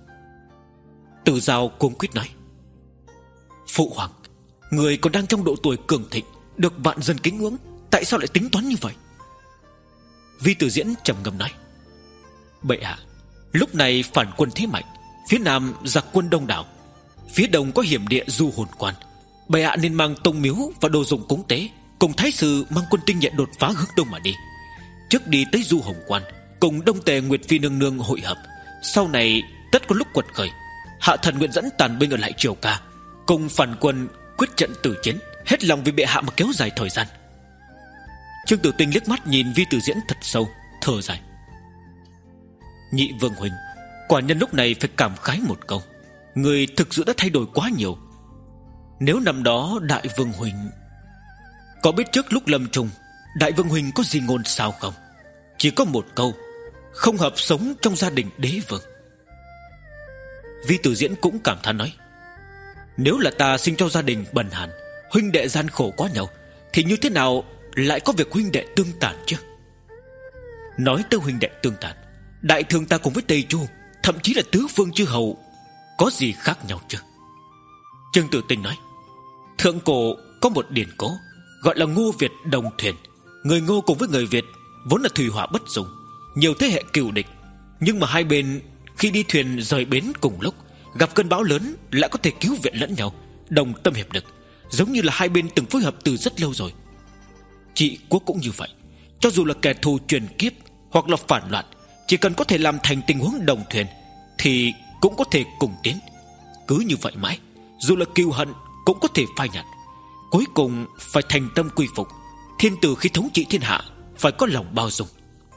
Tử Giao cuống quýt nói: Phụ hoàng, người còn đang trong độ tuổi cường thịnh, được vạn dân kính ngưỡng, Tại sao lại tính toán như vậy? Vi Tử Diễn trầm ngâm nói: Bệ hạ, lúc này phản quân thế mạnh, phía nam giặc quân đông đảo, phía đông có hiểm địa Du Hồn Quan. Bệ hạ nên mang tông miếu và đồ dùng cúng tế, cùng thái sư mang quân tinh nhuệ đột phá hướng đông mà đi. Trước đi tới Du Hồn Quan, cùng Đông Tề Nguyệt Phi nương nương hội hợp. Sau này tất có lúc quật khởi. Hạ thần nguyện dẫn tàn binh ở lại Triều Ca, cùng phản quân quyết trận tử chiến, hết lòng vì bệ hạ mà kéo dài thời gian. Trương Tử Tinh liếc mắt nhìn Vi Tử Diễn thật sâu, thở dài: Nhị vương huynh, quả nhân lúc này phải cảm khái một câu, người thực sự đã thay đổi quá nhiều. Nếu năm đó đại vương huynh... Có biết trước lúc lâm chung đại vương huynh có gì ngôn sao không? Chỉ có một câu: không hợp sống trong gia đình đế vương. Vi Tử Diễn cũng cảm thán nói: Nếu là ta sinh trong gia đình bần hàn, huynh đệ gian khổ quá nhau, thì như thế nào lại có việc huynh đệ tương tàn chứ? Nói tới huynh đệ tương tàn, đại thương ta cùng với Tây Chu, thậm chí là tứ phương chư hầu, có gì khác nhau chứ? Trương Tử Tinh nói: Thượng cổ có một điển cố gọi là Ngô Việt đồng thuyền. Người Ngô cùng với người Việt vốn là thủy hỏa bất dung, nhiều thế hệ cừu địch, nhưng mà hai bên khi đi thuyền rời bến cùng lúc, gặp cơn bão lớn lại có thể cứu viện lẫn nhau, đồng tâm hiệp lực, giống như là hai bên từng phối hợp từ rất lâu rồi. Trị quốc cũng như vậy, cho dù là kẻ thù truyền kiếp hoặc là phản loạn, chỉ cần có thể làm thành tình huống đồng thuyền thì cũng có thể cùng tiến. Cứ như vậy mãi, dù là cừu hận cũng có thể phai nhạt. Cuối cùng phải thành tâm quy phục. Thiên tử khi thống trị thiên hạ phải có lòng bao dung.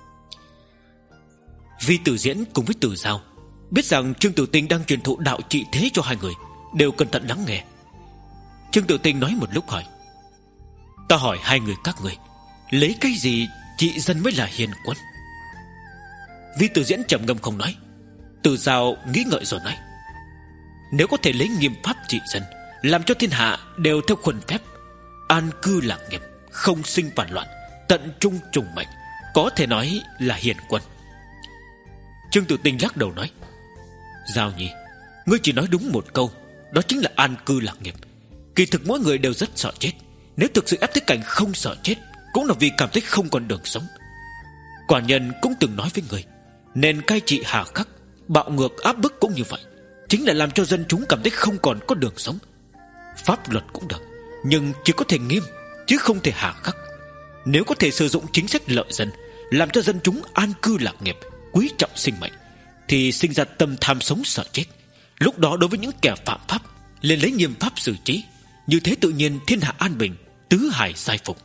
Vi Tử Diễn cùng với Tử Giao biết rằng Trương Tử Tinh đang truyền thụ đạo trị thế cho hai người, đều cẩn thận lắng nghe. Trương Tử Tinh nói một lúc hỏi: Ta hỏi hai người các người, lấy cái gì trị dân mới là hiền quân? Vi Tử Diễn trầm ngâm không nói. Tử Giao nghĩ ngợi rồi nói: Nếu có thể lấy nghiêm pháp trị dân, làm cho thiên hạ đều theo khuôn phép, an cư lạc nghiệp, không sinh phản loạn, tận trung trùng mệnh, có thể nói là hiền quân. Trương Tử Tinh lắc đầu nói: Giao nhi, ngươi chỉ nói đúng một câu, đó chính là an cư lạc nghiệp. Kỳ thực mỗi người đều rất sợ chết. Nếu thực sự ép tới cảnh không sợ chết, cũng là vì cảm thấy không còn đường sống. Quả nhân cũng từng nói với người, nên cai trị hà khắc, bạo ngược áp bức cũng như vậy, chính là làm cho dân chúng cảm thấy không còn có đường sống. Pháp luật cũng được, nhưng chỉ có thể nghiêm, chứ không thể hà khắc. Nếu có thể sử dụng chính sách lợi dân, làm cho dân chúng an cư lạc nghiệp, quý trọng sinh mệnh, thì sinh ra tâm tham sống sợ chết. Lúc đó đối với những kẻ phạm pháp, liền lấy nghiêm pháp xử trí. Như thế tự nhiên thiên hạ an bình, tứ hải giai phục.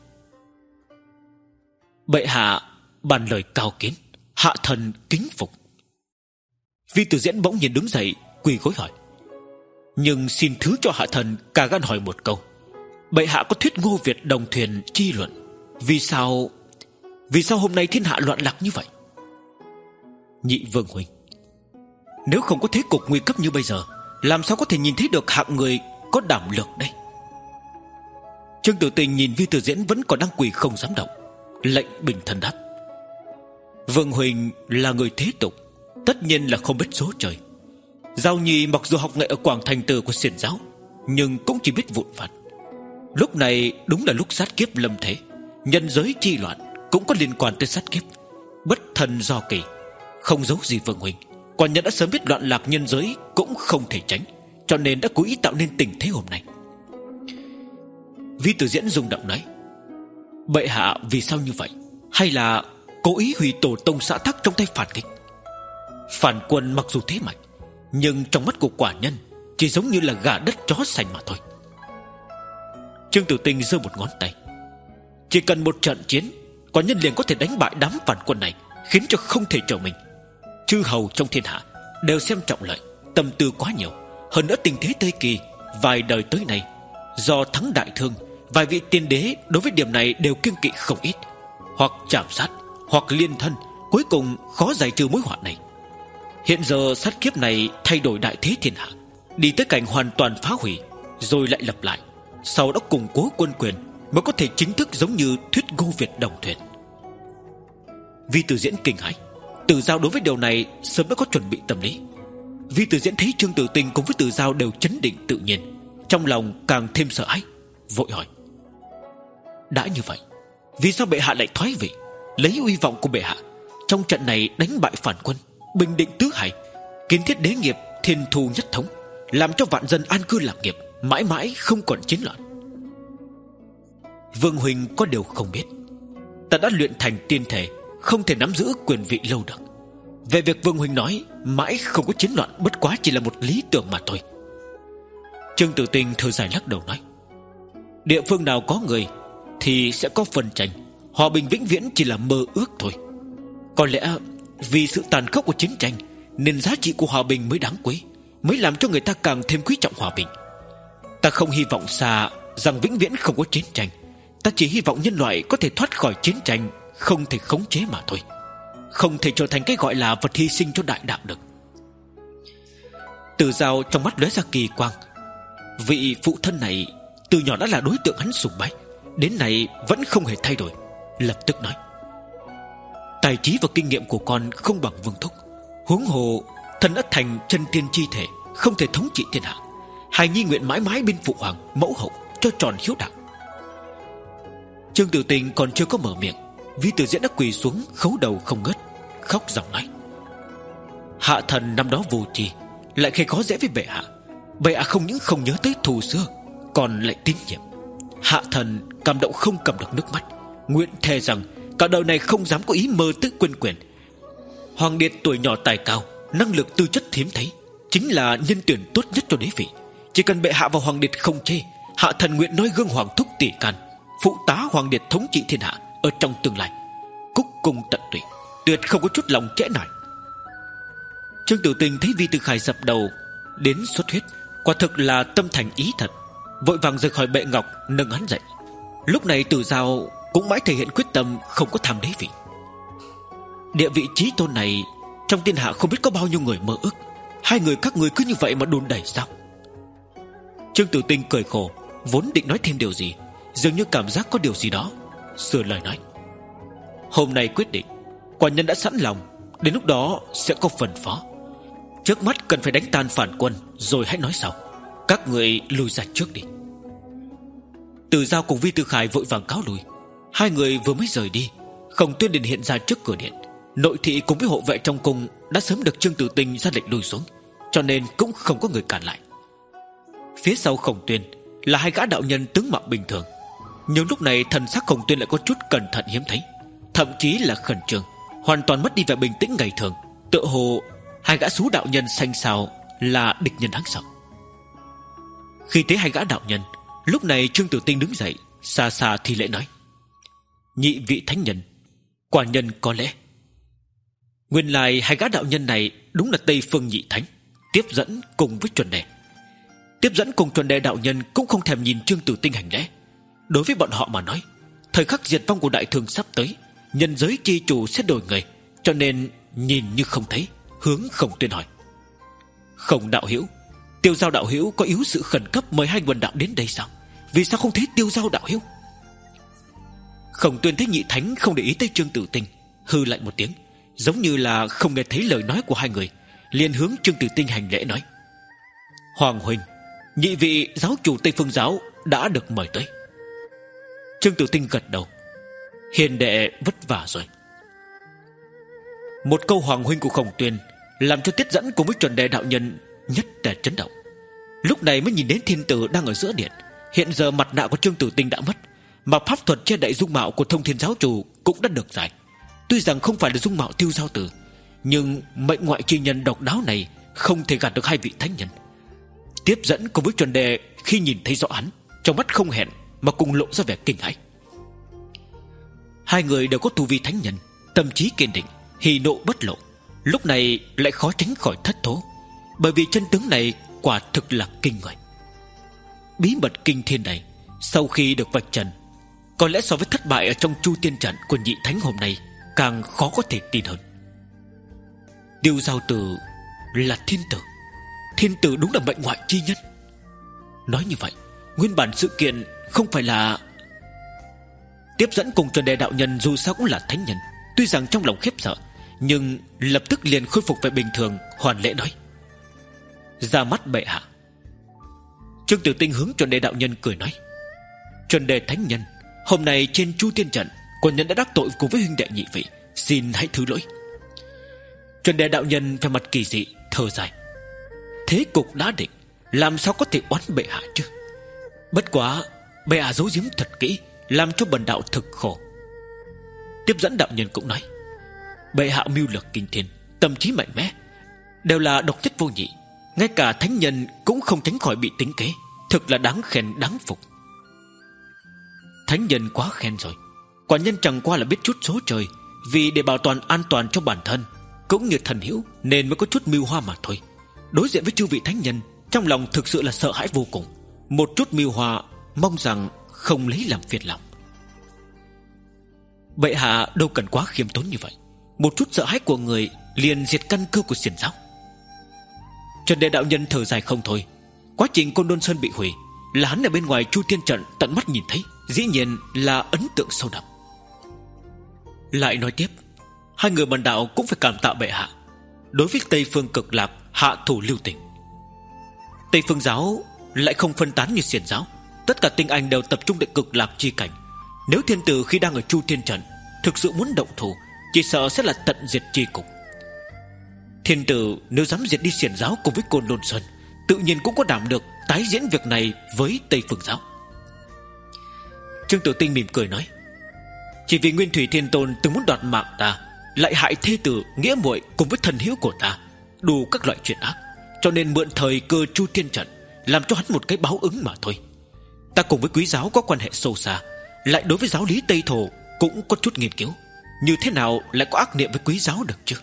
Bệ hạ bàn lời cao kiến, hạ thần kính phục. Vi Tử Diễn bỗng nhiên đứng dậy, quỳ gối hỏi: Nhưng xin thứ cho hạ thần cả gan hỏi một câu. Bệ hạ có thuyết Ngô Việt đồng thuyền chi luận, Vì sao Vì sao hôm nay thiên hạ loạn lạc như vậy? Nhị vương huynh, nếu không có thế cục nguy cấp như bây giờ, làm sao có thể nhìn thấy được hạng người có đảm lược đây? Trương Tử Tình nhìn Vi Tử Diễn vẫn còn đang quỳ không dám động, lệnh bình thân đáp: Vương huynh là người thế tục, tất nhiên là không biết số trời. Giao nhi mặc dù học nghệ ở Quảng Thành Tử của Xiển giáo, nhưng cũng chỉ biết vụn vặt. Lúc này đúng là lúc sát kiếp lâm thế, nhân giới chi loạn cũng có liên quan tới sát kiếp. Bất thần do kỳ, không giấu gì vương huynh, quả nhân đã sớm biết loạn lạc nhân giới cũng không thể tránh, cho nên đã cố ý tạo nên tình thế hôm nay. Vi Tử Diễn rung động nói: Bệ hạ vì sao như vậy? Hay là cố ý hủy tổ tông xã tắc trong tay phản nghịch? Phản quân mặc dù thế mạnh, nhưng trong mắt của quả nhân chỉ giống như là gà đất chó sành mà thôi. Trương Tử Tinh giơ một ngón tay: Chỉ cần một trận chiến, quả nhân liền có thể đánh bại đám phản quân này, khiến cho không thể trở mình. Chư hầu trong thiên hạ đều xem trọng lợi, tâm tư quá nhiều. Hơn nữa tình thế Tây Kỳ vài đời tới nay, do thắng đại thương, vài vị tiên đế đối với điểm này đều kiêng kỵ không ít, hoặc chạm sát, hoặc liên thân, cuối cùng khó giải trừ mối họa này. Hiện giờ sát kiếp này thay đổi đại thế thiên hạ, đi tới cảnh hoàn toàn phá hủy, rồi lại lập lại, sau đó củng cố quân quyền, mới có thể chính thức giống như thuyết Ngô Việt đồng thuyền. Vi Tử Diễn kinh hãi. Tử Giao đối với điều này sớm đã có chuẩn bị tâm lý. Vi Tử Diễn thấy Trương Tử Tinh cùng với Tử Giao đều chấn định tự nhiên, trong lòng càng thêm sợ hãi, vội hỏi: Đã như vậy, Vì sao bệ hạ lại thoái vị, lấy uy vọng của bệ hạ trong trận này đánh bại phản quân, bình định tứ hải, kiến thiết đế nghiệp thiên thu nhất thống, làm cho vạn dân an cư lạc nghiệp, mãi mãi không còn chiến loạn? Vương huynh có điều không biết, ta đã luyện thành tiên thể, không thể nắm giữ quyền vị lâu được. Về việc Vương huynh nói mãi không có chiến loạn, bất quá chỉ là một lý tưởng mà thôi. Trương Tử Tinh thở dài lắc đầu nói: địa phương nào có người thì sẽ có phân tranh, hòa bình vĩnh viễn chỉ là mơ ước thôi. Có lẽ vì sự tàn khốc của chiến tranh nên giá trị của hòa bình mới đáng quý, mới làm cho người ta càng thêm quý trọng hòa bình. Ta không hy vọng xa rằng vĩnh viễn không có chiến tranh, ta chỉ hy vọng nhân loại có thể thoát khỏi chiến tranh, không thể khống chế mà thôi, không thể trở thành cái gọi là vật hy sinh cho đại đạo được. Từ Giao trong mắt lóe ra kỳ quang. Vị phụ thân này từ nhỏ đã là đối tượng hắn sùng bái, đến nay vẫn không hề thay đổi. Lập tức nói: tài trí và kinh nghiệm của con không bằng Vương thúc, huống hồ thân đã thành chân tiên chi thể, không thể thống trị thiên hạ. Hài nhi nguyện mãi mãi bên phụ hoàng mẫu hậu, cho tròn hiếu đạo. Trương Tử Tinh còn chưa có mở miệng, Vi Tử Diễn đã quỳ xuống khấu đầu không ngớt, khóc giọng nói: hạ thần năm đó vô tri, lại gây khó dễ với bệ hạ. Bệ hạ không những không nhớ tới thù xưa, còn lại tín nhiệm. Hạ thần cảm động không cầm được nước mắt, nguyện thề rằng cả đời này không dám có ý mơ tức quân quyền. Hoàng điệt tuổi nhỏ tài cao, năng lực tư chất hiếm thấy, chính là nhân tuyển tốt nhất cho đế vị. Chỉ cần bệ hạ và hoàng điệt không chê, hạ thần nguyện nói gương hoàng thúc tỷ can, phụ tá hoàng điệt thống trị thiên hạ ở trong tương lai, cúc cung tận tụy, tuyệt không có chút lòng trễ nải. Trương Tử Tinh thấy Vi Tử Khải dập đầu đến xuất huyết, quả thực là tâm thành ý thật, vội vàng rời khỏi bệ ngọc, nâng hắn dậy. Lúc này Tử Giao cũng mãi thể hiện quyết tâm không có tham đế vị. Địa vị chí tôn này trong thiên hạ không biết có bao nhiêu người mơ ước, hai người các người cứ như vậy mà đùn đẩy sao? Trương Tử Tinh cười khổ, vốn định nói thêm điều gì, dường như cảm giác có điều gì đó, sửa lời nói: hôm nay quyết định, quả nhân đã sẵn lòng, đến lúc đó sẽ có phần phó. Trước mắt cần phải đánh tan phản quân, rồi hãy nói sau. Các người lùi ra trước đi. Từ Giao cùng Vi Tử Khải vội vàng cáo lui. Hai người vừa mới rời đi, Khổng Tuyên liền hiện ra trước cửa điện. Nội thị cùng với hộ vệ trong cung đã sớm được Trương Tử Tinh ra lệnh lùi xuống, cho nên cũng không có người cản lại. Phía sau Khổng Tuyên là hai gã đạo nhân tướng mạo bình thường, nhưng lúc này thần sắc Khổng Tuyên lại có chút cẩn thận hiếm thấy, thậm chí là khẩn trương, hoàn toàn mất đi vẻ bình tĩnh ngày thường, tựa hồ hai gã xú đạo nhân xanh xao là địch nhân đáng sợ. Khi thấy hai gã đạo nhân, lúc này Trương Tử Tinh đứng dậy, xa xa thi lễ nói: nhị vị thánh nhân, quả nhân có lẽ. Nguyên lai hai gã đạo nhân này đúng là Tây Phương nhị thánh, Tiếp Dẫn cùng với Chuẩn Đề. Tiếp Dẫn cùng Chuẩn Đề đạo nhân cũng không thèm nhìn Trương Tử Tinh hành lễ. Đối với bọn họ mà nói, thời khắc diệt vong của đại thương sắp tới, nhân giới chi chủ sẽ đổi người, cho nên nhìn như không thấy, hướng Khổng Tuyên hỏi: Khổng đạo hữu, Tiêu Giao đạo hữu có yếu sự khẩn cấp mời hai quần đạo đến đây sao? Vì sao không thấy Tiêu Giao đạo hữu? Khổng Tuyên thấy nhị thánh không để ý tới Trương Tử Tinh, hư lại một tiếng, giống như là không nghe thấy lời nói của hai người, liền hướng Trương Tử Tinh hành lễ nói: Hoàng huynh, nhị vị giáo chủ Tây Phương giáo đã được mời tới. Trương Tử Tinh gật đầu: hiền đệ vất vả rồi. Một câu hoàng huynh của Khổng Tuyên làm cho Tiết Dẫn cùng với Chuẩn Đề đạo nhân nhất là chấn động. Lúc này mới nhìn đến thiên tử đang ở giữa điện. Hiện giờ mặt nạ của Trương Tử Tinh đã mất, mà pháp thuật che đậy dung mạo của Thông Thiên giáo chủ cũng đã được giải. Tuy rằng không phải là dung mạo Tiêu Giao Tử, nhưng mệnh ngoại chi nhân độc đáo này không thể gạt được hai vị thánh nhân. Tiếp Dẫn cùng với Chuẩn Đề khi nhìn thấy rõ hắn, trong mắt không hẹn mà cùng lộ ra vẻ kinh hãi. Hai người đều có tu vi thánh nhân, tâm trí kiên định, hỉ nộ bất lộ, lúc này lại khó tránh khỏi thất thố, bởi vì chân tướng này quả thực là kinh người. Bí mật kinh thiên này sau khi được vạch trần, có lẽ so với thất bại ở trong Chu Tiên trận của nhị thánh hôm nay càng khó có thể tin hơn. Tiêu Giao Tử là thiên tử, thiên tử đúng là mệnh ngoại chi nhân. Nói như vậy, nguyên bản sự kiện không phải là... Tiếp Dẫn cùng Chuẩn Đề đạo nhân dù sao cũng là thánh nhân, tuy rằng trong lòng khiếp sợ, nhưng lập tức liền khôi phục về bình thường, hoàn lễ nói: ra mắt bệ hạ. Trương Tử Tinh hướng Chuẩn Đề đạo nhân cười nói: Chuẩn Đề thánh nhân, hôm nay trên Chu Tiên trận Quân nhân đã đắc tội cùng với huynh đệ nhị vị, xin hãy thứ lỗi. Chuẩn đề đạo nhân về mặt kỳ dị thở dài. Thế cục đã định, làm sao có thể oán bệ hạ chứ? Bất quá bệ hạ giấu giếm thật kỹ, làm cho bần đạo thực khổ. Tiếp dẫn đạo nhân cũng nói, bệ hạ mưu lược kinh thiên, tâm trí mạnh mẽ, đều là độc nhất vô nhị, ngay cả thánh nhân cũng không tránh khỏi bị tính kế, thực là đáng khen đáng phục. Thánh nhân quá khen rồi, quả nhân chẳng qua là biết chút số trời, vì để bảo toàn an toàn cho bản thân cũng như thần hữu nên mới có chút mưu hoa mà thôi. Đối diện với chư vị thánh nhân, trong lòng thực sự là sợ hãi vô cùng. Một chút mưu hoa, mong rằng không lấy làm phiền lòng. Bệ hạ đâu cần quá khiêm tốn như vậy, một chút sợ hãi của người liền diệt căn cơ của xiển giáo. Chuẩn đề đạo nhân thở dài không thôi. Quá trình Côn Lôn Sơn bị hủy là hắn ở bên ngoài Chu Thiên Trận tận mắt nhìn thấy, dĩ nhiên là ấn tượng sâu đậm. Lại nói tiếp, hai người bần đạo cũng phải cảm tạ bệ hạ đối với Tây Phương Cực Lạc hạ thủ lưu tình. Tây Phương giáo lại không phân tán như xiển giáo, tất cả tinh anh đều tập trung để Cực Lạc chi cảnh. Nếu thiên tử khi đang ở Chu Thiên Trận thực sự muốn động thủ, chỉ sợ sẽ là tận diệt chi cục. Thiên tử nếu dám diệt đi xiển giáo cùng với Côn Lôn Sơn, tự nhiên cũng có đảm được tái diễn việc này với Tây Phương giáo. Trương Tử Tinh mỉm cười nói, chỉ vì Nguyên Thủy Thiên Tôn từng muốn đoạt mạng ta, lại hại thê tử nghĩa muội cùng với thần hữu của ta, đủ các loại chuyện ác, cho nên mượn thời cơ Chu Thiên Trận làm cho hắn một cái báo ứng mà thôi. Ta cùng với quý giáo có quan hệ sâu xa, lại đối với giáo lý Tây Thổ cũng có chút nghiên cứu, như thế nào lại có ác niệm với quý giáo được chứ?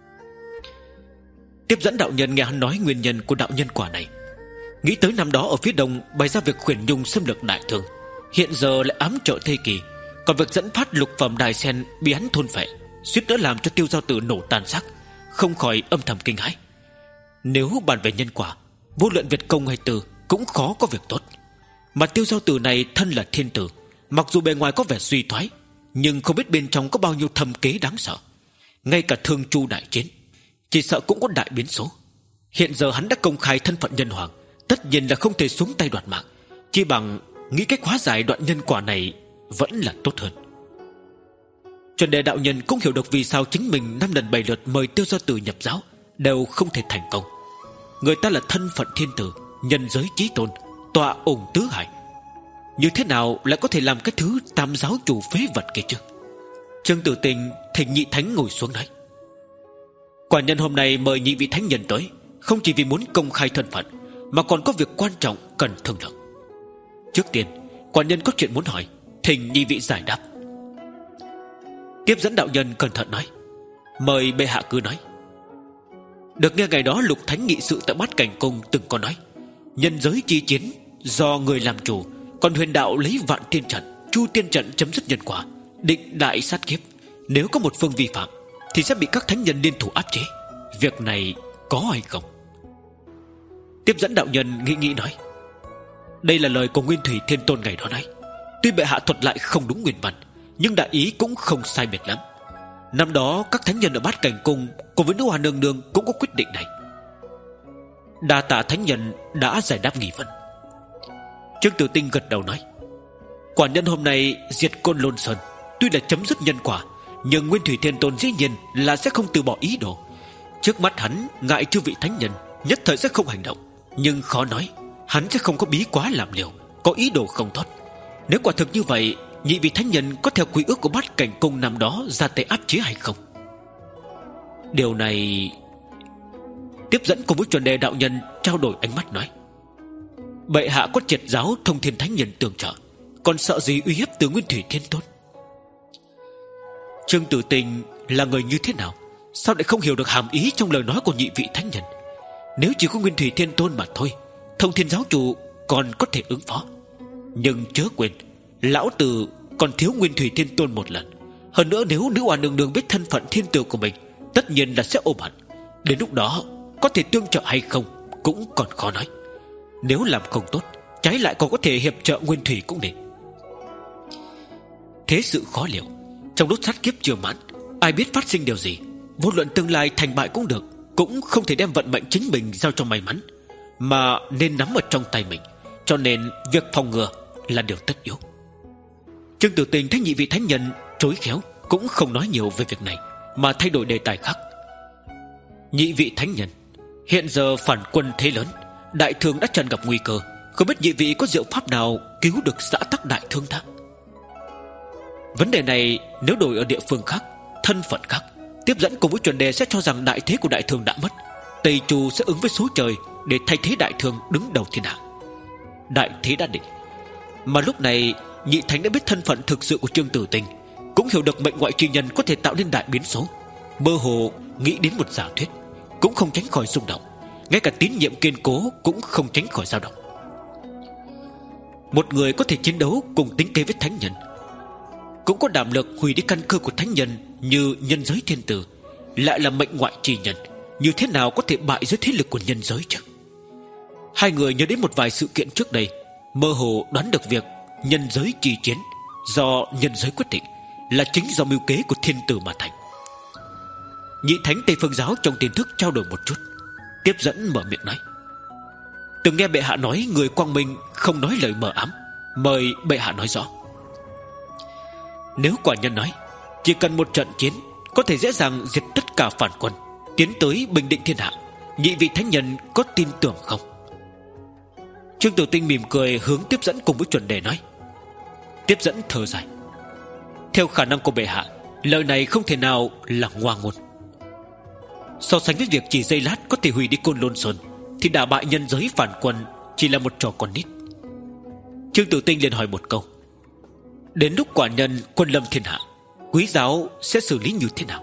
Tiếp dẫn đạo nhân nghe hắn nói nguyên nhân của đạo nhân quả này, nghĩ tới năm đó ở phía đông bày ra việc khuyển nhung xâm lược Đại Thương, hiện giờ lại ám trợ Thê Kỳ, còn việc dẫn phát lục phẩm đài sen bị hắn thôn phệ, suýt nữa làm cho Tiêu Giao Tử nổ tan xác, không khỏi âm thầm kinh hãi. Nếu bàn về nhân quả, vô luận Việt công hay Từ cũng khó có việc tốt. Mà Tiêu Giao Tử này thân là thiên tử, mặc dù bề ngoài có vẻ suy thoái, nhưng không biết bên trong có bao nhiêu thâm kế đáng sợ. Ngay cả Thương Chu đại chiến, chỉ sợ cũng có đại biến số. Hiện giờ hắn đã công khai thân phận nhân hoàng, tất nhiên là không thể xuống tay đoạt mạng, chỉ bằng nghĩ cách hóa giải đoạn nhân quả này vẫn là tốt hơn. Chuẩn đề đạo nhân cũng hiểu được vì sao chính mình năm lần bảy lượt mời Tiêu Giao Tử nhập giáo đều không thể thành công. Người ta là thân phận thiên tử, nhân giới chí tôn, tọa ủng tứ hải, như thế nào lại có thể làm cái thứ tam giáo chủ phế vật kia chứ? Trương Tử Tình thỉnh nhị thánh ngồi xuống nói, quả nhân hôm nay mời nhị vị thánh nhân tới, không chỉ vì muốn công khai thân phận, mà còn có việc quan trọng cần thương lượng. Trước tiên, quả nhân có chuyện muốn hỏi, thỉnh nhị vị giải đáp. Tiếp dẫn đạo nhân cẩn thận nói, mời bệ hạ cứ nói. Được nghe ngày đó Lục Thánh nghị sự tại Bát Cảnh Cung từng có nói, nhân giới chi chiến do người làm chủ, còn huyền đạo lấy Vạn Thiên Trận, Chu Tiên Trận chấm dứt nhân quả, định đại sát kiếp. Nếu có một phương vi phạm thì sẽ bị các thánh nhân liên thủ áp chế. Việc này có hay không? Tiếp dẫn đạo nhân nghĩ nghĩ nói, đây là lời của Nguyên Thủy Thiên Tôn ngày đó nói. Tuy bệ hạ thuật lại không đúng nguyên văn, nhưng đại ý cũng không sai biệt lắm. Năm đó các thánh nhân ở Bát Cảnh Cung cùng với Nữ Hoa Nương Nương cũng có quyết định này. Đa tạ thánh nhân đã giải đáp nghi vấn. Trương Tử Tinh gật đầu nói, quả nhân hôm nay diệt Côn Lôn Sơn tuy là chấm dứt nhân quả, nhưng Nguyên Thủy Thiên Tôn dĩ nhiên là sẽ không từ bỏ ý đồ. Trước mắt hắn ngại chư vị thánh nhân, nhất thời sẽ không hành động, nhưng khó nói hắn sẽ không có bí quá làm liều, có ý đồ không tốt. Nếu quả thực như vậy, nhị vị thánh nhân có theo quy ước của Bát Cảnh Cung năm đó ra tay áp chế hay không? Điều này... Tiếp dẫn cùng với Chuẩn đề đạo nhân trao đổi ánh mắt nói, bệ hạ có triệt giáo Thông Thiên Thánh Nhân tương trợ, còn sợ gì uy hiếp từ Nguyên Thủy Thiên Tôn? Trương Tử Tình là người như thế nào, sao lại không hiểu được hàm ý trong lời nói của nhị vị thánh nhân? Nếu chỉ có Nguyên Thủy Thiên Tôn mà thôi, Thông Thiên giáo chủ còn có thể ứng phó. Nhưng chớ quên, lão tử còn thiếu Nguyên Thủy Thiên Tôn một lần. Hơn nữa nếu Nữ Hoa Nương Nương biết thân phận thiên tử của mình, tất nhiên là sẽ ôm hận. Đến lúc đó có thể tương trợ hay không cũng còn khó nói. Nếu làm không tốt, trái lại còn có thể hiệp trợ Nguyên Thủy cũng nên. Thế sự khó liệu, trong lúc sát kiếp chưa mãn, ai biết phát sinh điều gì. Vô luận tương lai thành bại cũng được, cũng không thể đem vận mệnh chính mình giao cho may mắn, mà nên nắm ở trong tay mình. Cho nên việc phòng ngừa là điều tất yếu. Trương Tử Tình thấy nhị vị thánh nhân chối khéo, cũng không nói nhiều về việc này, mà thay đổi đề tài khác. Nhị vị thánh nhân, hiện giờ phản quân thế lớn, đại thương đã tràn gặp nguy cơ, không biết nhị vị có diệu pháp nào cứu được xã tắc đại thương ta? Vấn đề này nếu đổi ở địa phương khác, thân phận khác, tiếp dẫn cùng với chuẩn đề sẽ cho rằng đại thế của đại thương đã mất, Tây Chu sẽ ứng với số trời để thay thế đại thương đứng đầu thiên hạ. Đại thế đã định, mà lúc này nhị thánh đã biết thân phận thực sự của Trương Tử Tinh, cũng hiểu được mệnh ngoại chi nhân có thể tạo nên đại biến số, mơ hồ nghĩ đến một giả thuyết, cũng không tránh khỏi rung động. Ngay cả tín nhiệm kiên cố cũng không tránh khỏi dao động. Một người có thể chiến đấu cùng tính kế với thánh nhân, cũng có đảm lực hủy đi căn cơ của thánh nhân như nhân giới thiên tử, lại là mệnh ngoại chi nhân, như thế nào có thể bại dưới thế lực của nhân giới chứ? Hai người nhớ đến một vài sự kiện trước đây, mơ hồ đoán được việc nhân giới chi chiến do nhân giới quyết định là chính do mưu kế của thiên tử mà thành. Nhị thánh Tây Phương giáo trong tiềm thức trao đổi một chút, tiếp dẫn mở miệng nói: từng nghe bệ hạ nói người quang minh không nói lời mờ ám, mời bệ hạ nói rõ. Nếu quả nhân nói chỉ cần một trận chiến có thể dễ dàng diệt tất cả phản quân, tiến tới bình định thiên hạ, nhị vị thánh nhân có tin tưởng không? Trương Tử Tinh mỉm cười hướng tiếp dẫn cùng với chuẩn đề nói. Tiếp dẫn thở dài: theo khả năng của bệ hạ, lời này không thể nào là ngoa ngôn. So sánh với việc chỉ giây lát có thể hủy đi Côn Lôn Sơn, thì đả bại nhân giới phản quân chỉ là một trò con nít. Trương Tử Tinh liền hỏi một câu: đến lúc quả nhân quân lâm thiên hạ, quý giáo sẽ xử lý như thế nào?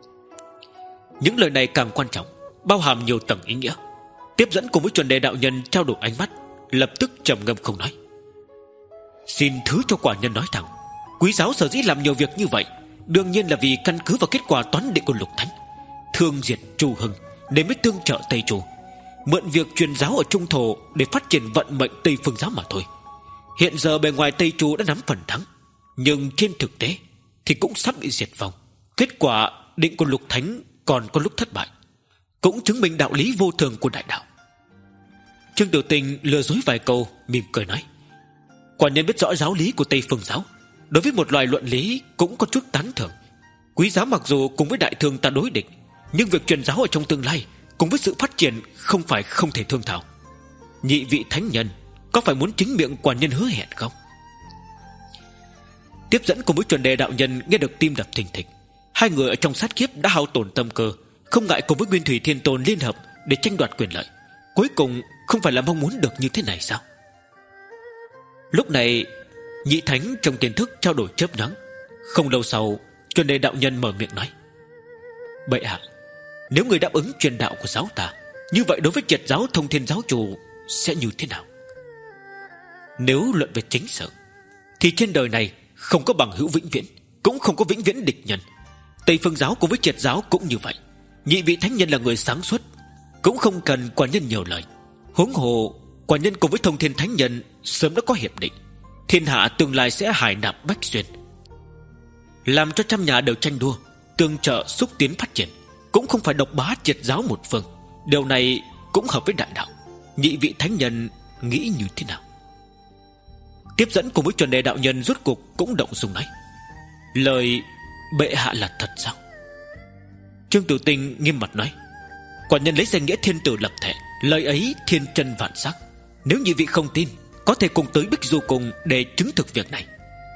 Những lời này càng quan trọng, bao hàm nhiều tầng ý nghĩa. Tiếp dẫn cùng với chuẩn đề đạo nhân trao đổi ánh mắt, lập tức trầm ngâm không nói. Xin thứ cho quả nhân nói thẳng, quý giáo sở dĩ làm nhiều việc như vậy, đương nhiên là vì căn cứ vào kết quả toán định của Lục Thánh, thương diệt Chu Hưng nên mới tương trợ Tây Chu, mượn việc truyền giáo ở Trung Thổ để phát triển vận mệnh Tây Phương giáo mà thôi. Hiện giờ bề ngoài Tây Chu đã nắm phần thắng, nhưng trên thực tế thì cũng sắp bị diệt vong. Kết quả định của Lục Thánh còn có lúc thất bại, cũng chứng minh đạo lý vô thường của đại đạo. Trương Tử Tinh lừa dối vài câu, mỉm cười nói: quả nhân biết rõ giáo lý của Tây Phương giáo, đối với một loài luận lý cũng có chút tán thưởng. Quý giáo mặc dù cùng với đại thương ta đối địch, nhưng việc truyền giáo ở trong tương lai cùng với sự phát triển không phải không thể thương thảo. Nhị vị thánh nhân có phải muốn chính miệng quả nhân hứa hẹn không? Tiếp dẫn cùng với chuẩn đề đạo nhân nghe được tim đập thình thịch. Hai người ở trong sát kiếp đã hao tổn tâm cơ, không ngại cùng với Nguyên Thủy Thiên Tôn liên hợp để tranh đoạt quyền lợi, cuối cùng không phải là mong muốn được như thế này sao? Lúc này nhị thánh trong tiềm thức trao đổi chớp nhoáng. Không lâu sau, chuẩn đề đạo nhân mở miệng nói: bệ hạ, nếu người đáp ứng truyền đạo của giáo ta, như vậy đối với triệt giáo Thông Thiên giáo chủ sẽ như thế nào? Nếu luận về chính sự, thì trên đời này không có bằng hữu vĩnh viễn, cũng không có vĩnh viễn địch nhân. Tây Phương giáo cùng với triệt giáo cũng như vậy. Nhị vị thánh nhân là người sáng suốt, cũng không cần quả nhân nhiều lời. Huống hồ quả nhân cùng với Thông Thiên thánh nhân sớm đã có hiệp định, thiên hạ tương lai sẽ hải nạp bách xuyên, làm cho trăm nhà đều tranh đua, tương trợ xúc tiến phát triển, cũng không phải độc bá triệt giáo một phương. Điều này cũng hợp với đại đạo. Nhị vị thánh nhân nghĩ như thế nào? Tiếp dẫn cùng với chuẩn đề đạo nhân rốt cuộc cũng động dung nói: lời bệ hạ là thật sao? Trương Tử Tinh nghiêm mặt nói: quả nhân lấy danh nghĩa thiên tử lập thể, lời ấy thiên chân vạn sắc. Nếu nhị vị không tin, có thể cùng tới Bích Du Cùng để chứng thực việc này.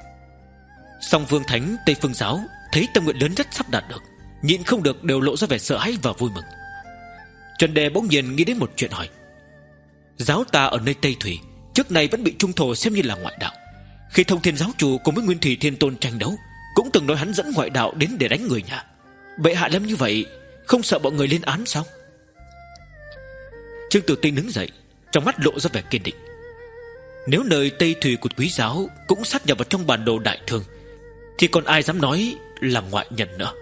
Song Vương Thánh Tây Phương giáo thấy tâm nguyện lớn nhất sắp đạt được, nhịn không được đều lộ ra vẻ sợ hãi và vui mừng. Chuẩn đề bỗng nhiên nghĩ đến một chuyện hỏi: giáo ta ở nơi Tây Thủy trước này vẫn bị Trung Thổ xem như là ngoại đạo. Khi Thông Thiên giáo chủ cùng với Nguyên Thủy Thiên Tôn tranh đấu, cũng từng nói hắn dẫn ngoại đạo đến để đánh người nhà. Bệ hạ làm như vậy không sợ bọn người lên án sao? Trương Tử Tinh đứng dậy, trong mắt lộ ra vẻ kiên định: nếu nơi Tây Thủy của quý giáo cũng sát nhập vào trong bản đồ đại thương, thì còn ai dám nói là ngoại nhân nữa?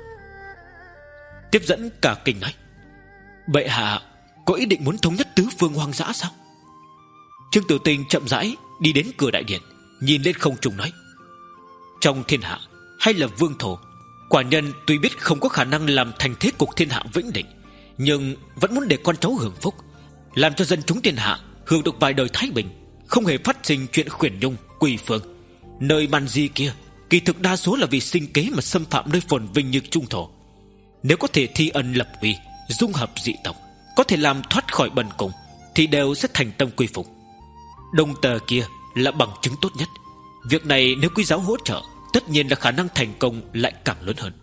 Tiếp dẫn cả kinh nói: bệ hạ có ý định muốn thống nhất tứ phương hoang dã sao? Trương Tử Tinh chậm rãi đi đến cửa đại điện, nhìn lên không trung nói: trong thiên hạ hay là vương thổ, quả nhân tuy biết không có khả năng làm thành thế cục thiên hạ vĩnh định, nhưng vẫn muốn để con cháu hưởng phúc, làm cho dân chúng thiên hạ hưởng được vài đời thái bình, không hề phát sinh chuyện khuyển nhung quỳ phương. Nơi Man Di kia kỳ thực đa số là vì sinh kế mà xâm phạm nơi phồn vinh như trung thổ. Nếu có thể thi ân lập uy, dung hợp dị tộc, có thể làm thoát khỏi bần cùng, thì đều sẽ thành tâm quy phục. Đồng tờ kia là bằng chứng tốt nhất. Việc này nếu quý giáo hỗ trợ, tất nhiên là khả năng thành công lại càng lớn hơn.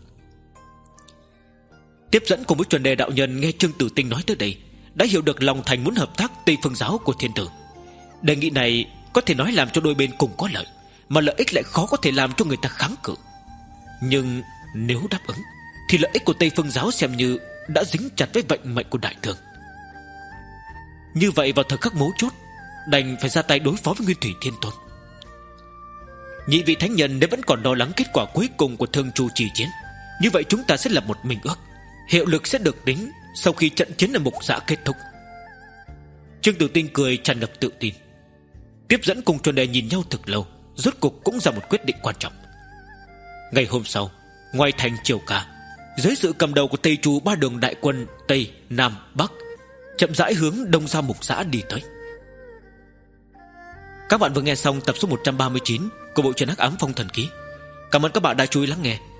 Tiếp dẫn cùng với chuẩn đề đạo nhân nghe Trương Tử Tinh nói tới đây, đã hiểu được lòng thành muốn hợp tác Tây Phương giáo của thiên tử. Đề nghị này có thể nói làm cho đôi bên cùng có lợi, mà lợi ích lại khó có thể làm cho người ta kháng cự. Nhưng nếu đáp ứng, thì lợi ích của Tây Phương giáo xem như đã dính chặt với vận mệnh của đại thương. Như vậy vào thời khắc mấu chốt, đành phải ra tay đối phó với Nguyên Thủy Thiên Tôn. Nhị vị thánh nhân nếu vẫn còn lo lắng kết quả cuối cùng của Thương Chu Trì Chiến, như vậy chúng ta sẽ lập một minh ước, hiệu lực sẽ được tính sau khi trận chiến ở Mục Dạ kết thúc. Trương Tử Tinh cười tràn ngập tự tin. Tiếp dẫn cùng chuẩn đề nhìn nhau thực lâu, rốt cục cũng ra một quyết định quan trọng. Ngày hôm sau, ngoài thành Triều Ca, dưới sự cầm đầu của Tây Chu ba đường đại quân Tây, Nam, Bắc chậm rãi hướng đông ra Mục Dạ đi tới. Các bạn vừa nghe xong tập số một trăm ba mươi chín của bộ truyện Hắc Ám Phong Thần Ký. Cảm ơn các bạn đã chú ý lắng nghe.